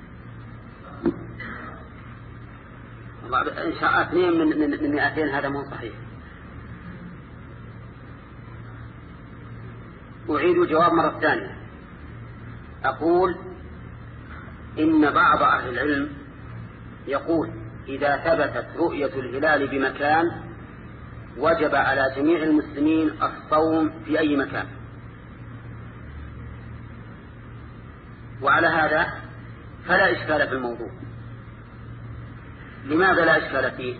إن شاء اثنين من من من مئتين هذا مو صحيح. أعيد الجواب مرة ثانية. أقول إن بعض أهل العلم يقول إذا ثبتت رؤية الهلال بمكان وجب على جميع المسلمين الصوم في أي مكان. وعلى هذا فلا إشكال في الموضوع. لماذا لا إشكال فيه؟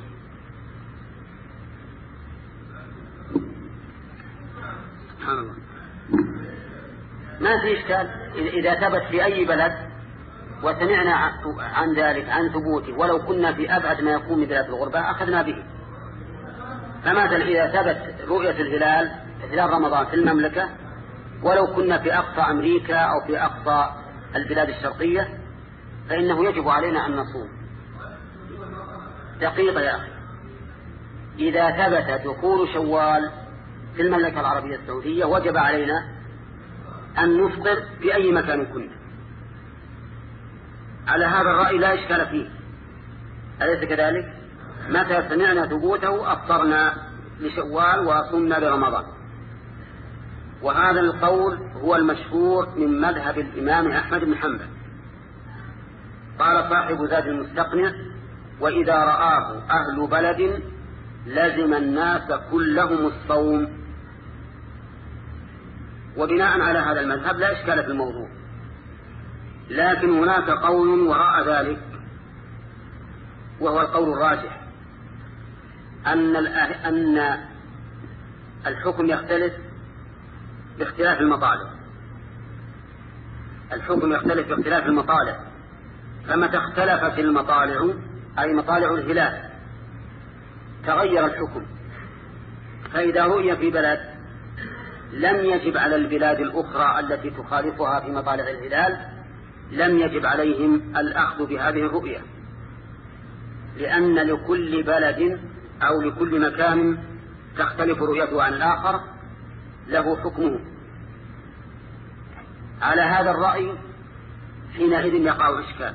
سبحان الله، ما في إشكال إذا ثبت في أي بلد وسمعنا عن ذلك عن ثبوته، ولو كنا في أبعد ما يكون من بلاد الغربة أخذنا به. فمثلا إذا ثبت رؤية الهلال هلال رمضان في المملكة ولو كنا في أقصى أمريكا أو في أقصى البلاد الشرقية فإنه يجب علينا أن نصوم. دقيقة يا أخي، إذا ثبت دخول شوال في المملكة العربية السعودية وجب علينا أن نفطر في أي مكان كنا. على هذا الرأي لا إشكال فيه، أليس كذلك؟ متى سمعنا ثبوته أفطرنا لشوال وصمنا لرمضان. وهذا القول هو المشهور من مذهب الإمام أحمد بن حنبل. قال صاحب زاد المستقنع: وإذا رآه أهل بلد لزم الناس كلهم الصوم. وبناء على هذا المذهب لا إشكال في الموضوع، لكن هناك قول وراء ذلك وهو القول الراجح، أن أن الحكم يختلف باختلاف المطالب. الحكم يختلف باختلاف المطالب، فمتى اختلفت المطالع أي مطالع الهلال تغير الحكم. فإذا رؤي في بلد لم يجب على البلاد الأخرى التي تخالفها في مطالع الهلال لم يجب عليهم الأخذ بهذه الرؤية، لأن لكل بلد أو لكل مكان تختلف رؤيته عن الآخر له حكمه. على هذا الرأي حينئذ يقع إشكال،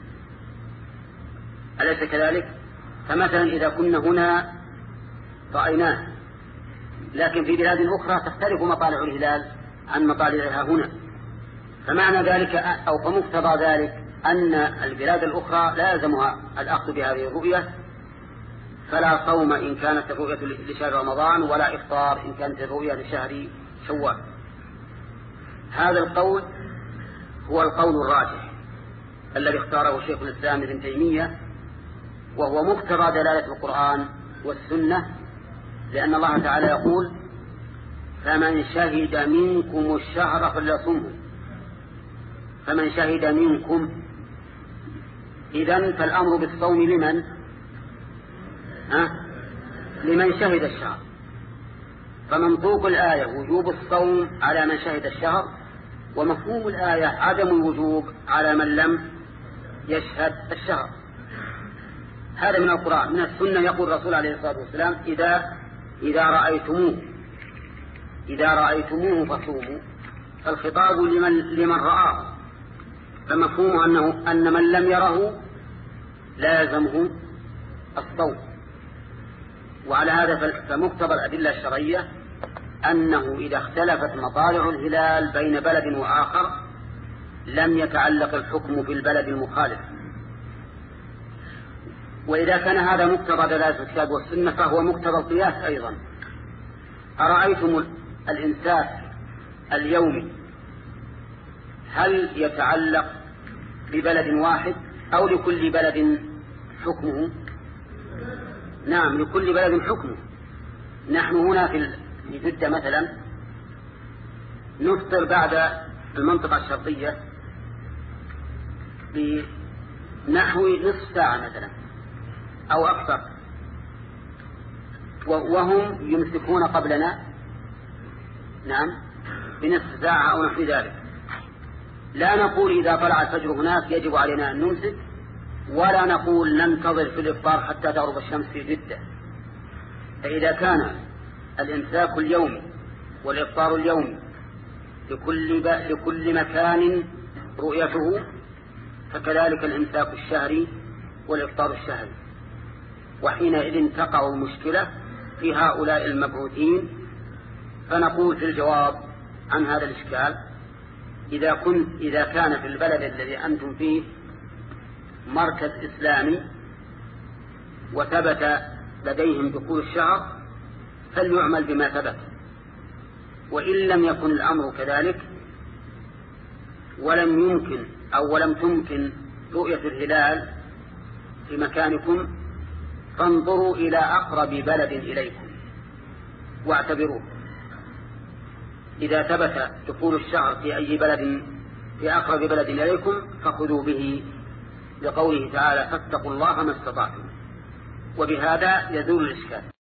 أليس كذلك؟ فمثلا إذا كنا هنا رأيناه، لكن في بلاد أخرى تختلف مطالع الهلال عن مطالعها هنا، فمعنى ذلك أو فمقتضى ذلك أن البلاد الأخرى لا يلزمها الأخذ بهذه الرؤية، فلا صوم إن كانت الرؤية لشهر رمضان ولا إفطار إن كانت الرؤية لشهر شوال. هذا القول هو القول الراجح الذي اختاره شيخ الإسلام ابن تيمية، وهو مقتضى دلالة القرآن والسنة، لأن الله تعالى يقول: فمن شهد منكم الشهر فليصمه. فمن شهد منكم، إذن فالأمر بالصوم لمن؟ أه؟ لمن شهد الشهر. فمنطوق الآية وجوب الصوم على من شهد الشهر، ومفهوم الآية عدم الوجوب على من لم يشهد الشهر. هذا من القرآن. من السنة يقول الرسول عليه الصلاة والسلام: إذا إذا رأيتموه إذا رأيتموه فصوموا. فالخطاب لمن لمن رآه، فمفهوم أنه أن من لم يره لا يلزمه الصوم. وعلى هذا فمقتضى الأدلة الشرعية أنه إذا اختلفت مطالع الهلال بين بلد وآخر لم يتعلق الحكم بالبلد المخالف. وإذا كان هذا مقتضى دلالة الكتاب والسنة فهو مقتضى القياس أيضا. أرأيتم الإمساك اليومي هل يتعلق ببلد واحد أو لكل بلد حكمه؟ نعم، لكل بلد حكمه. نحن هنا في جدة مثلا نفطر بعد المنطقة الشرقية بنحو نصف ساعة مثلا أو أكثر، وهم يمسكون قبلنا نعم بنصف ساعة أو نحو ذلك. لا نقول إذا طلع الفجر هناك يجب علينا أن نمسك، ولا نقول ننتظر في الإفطار حتى تغرب الشمس في جدة. فإذا كان الإمساك اليومي والإفطار اليومي لكل, لكل مكان رؤيته، فكذلك الإمساك الشهري والإفطار الشهري. وحينئذ تقع المشكلة في هؤلاء المبعوثين. فنقول في الجواب عن هذا الإشكال: إذا, كنت إذا كان في البلد الذي أنتم فيه مركز إسلامي وثبت لديهم دخول الشهر فليعمل بما ثبت. وإن لم يكن الأمر كذلك ولم يمكن أو ولم تمكن رؤية الهلال في مكانكم فانظروا إلى أقرب بلد إليكم واعتبروه. إذا ثبت دخول الشهر في أي بلد في أقرب بلد إليكم فخذوا به، لقوله تعالى: فاتقوا الله ما استطعتم. وبهذا يزول الإشكال.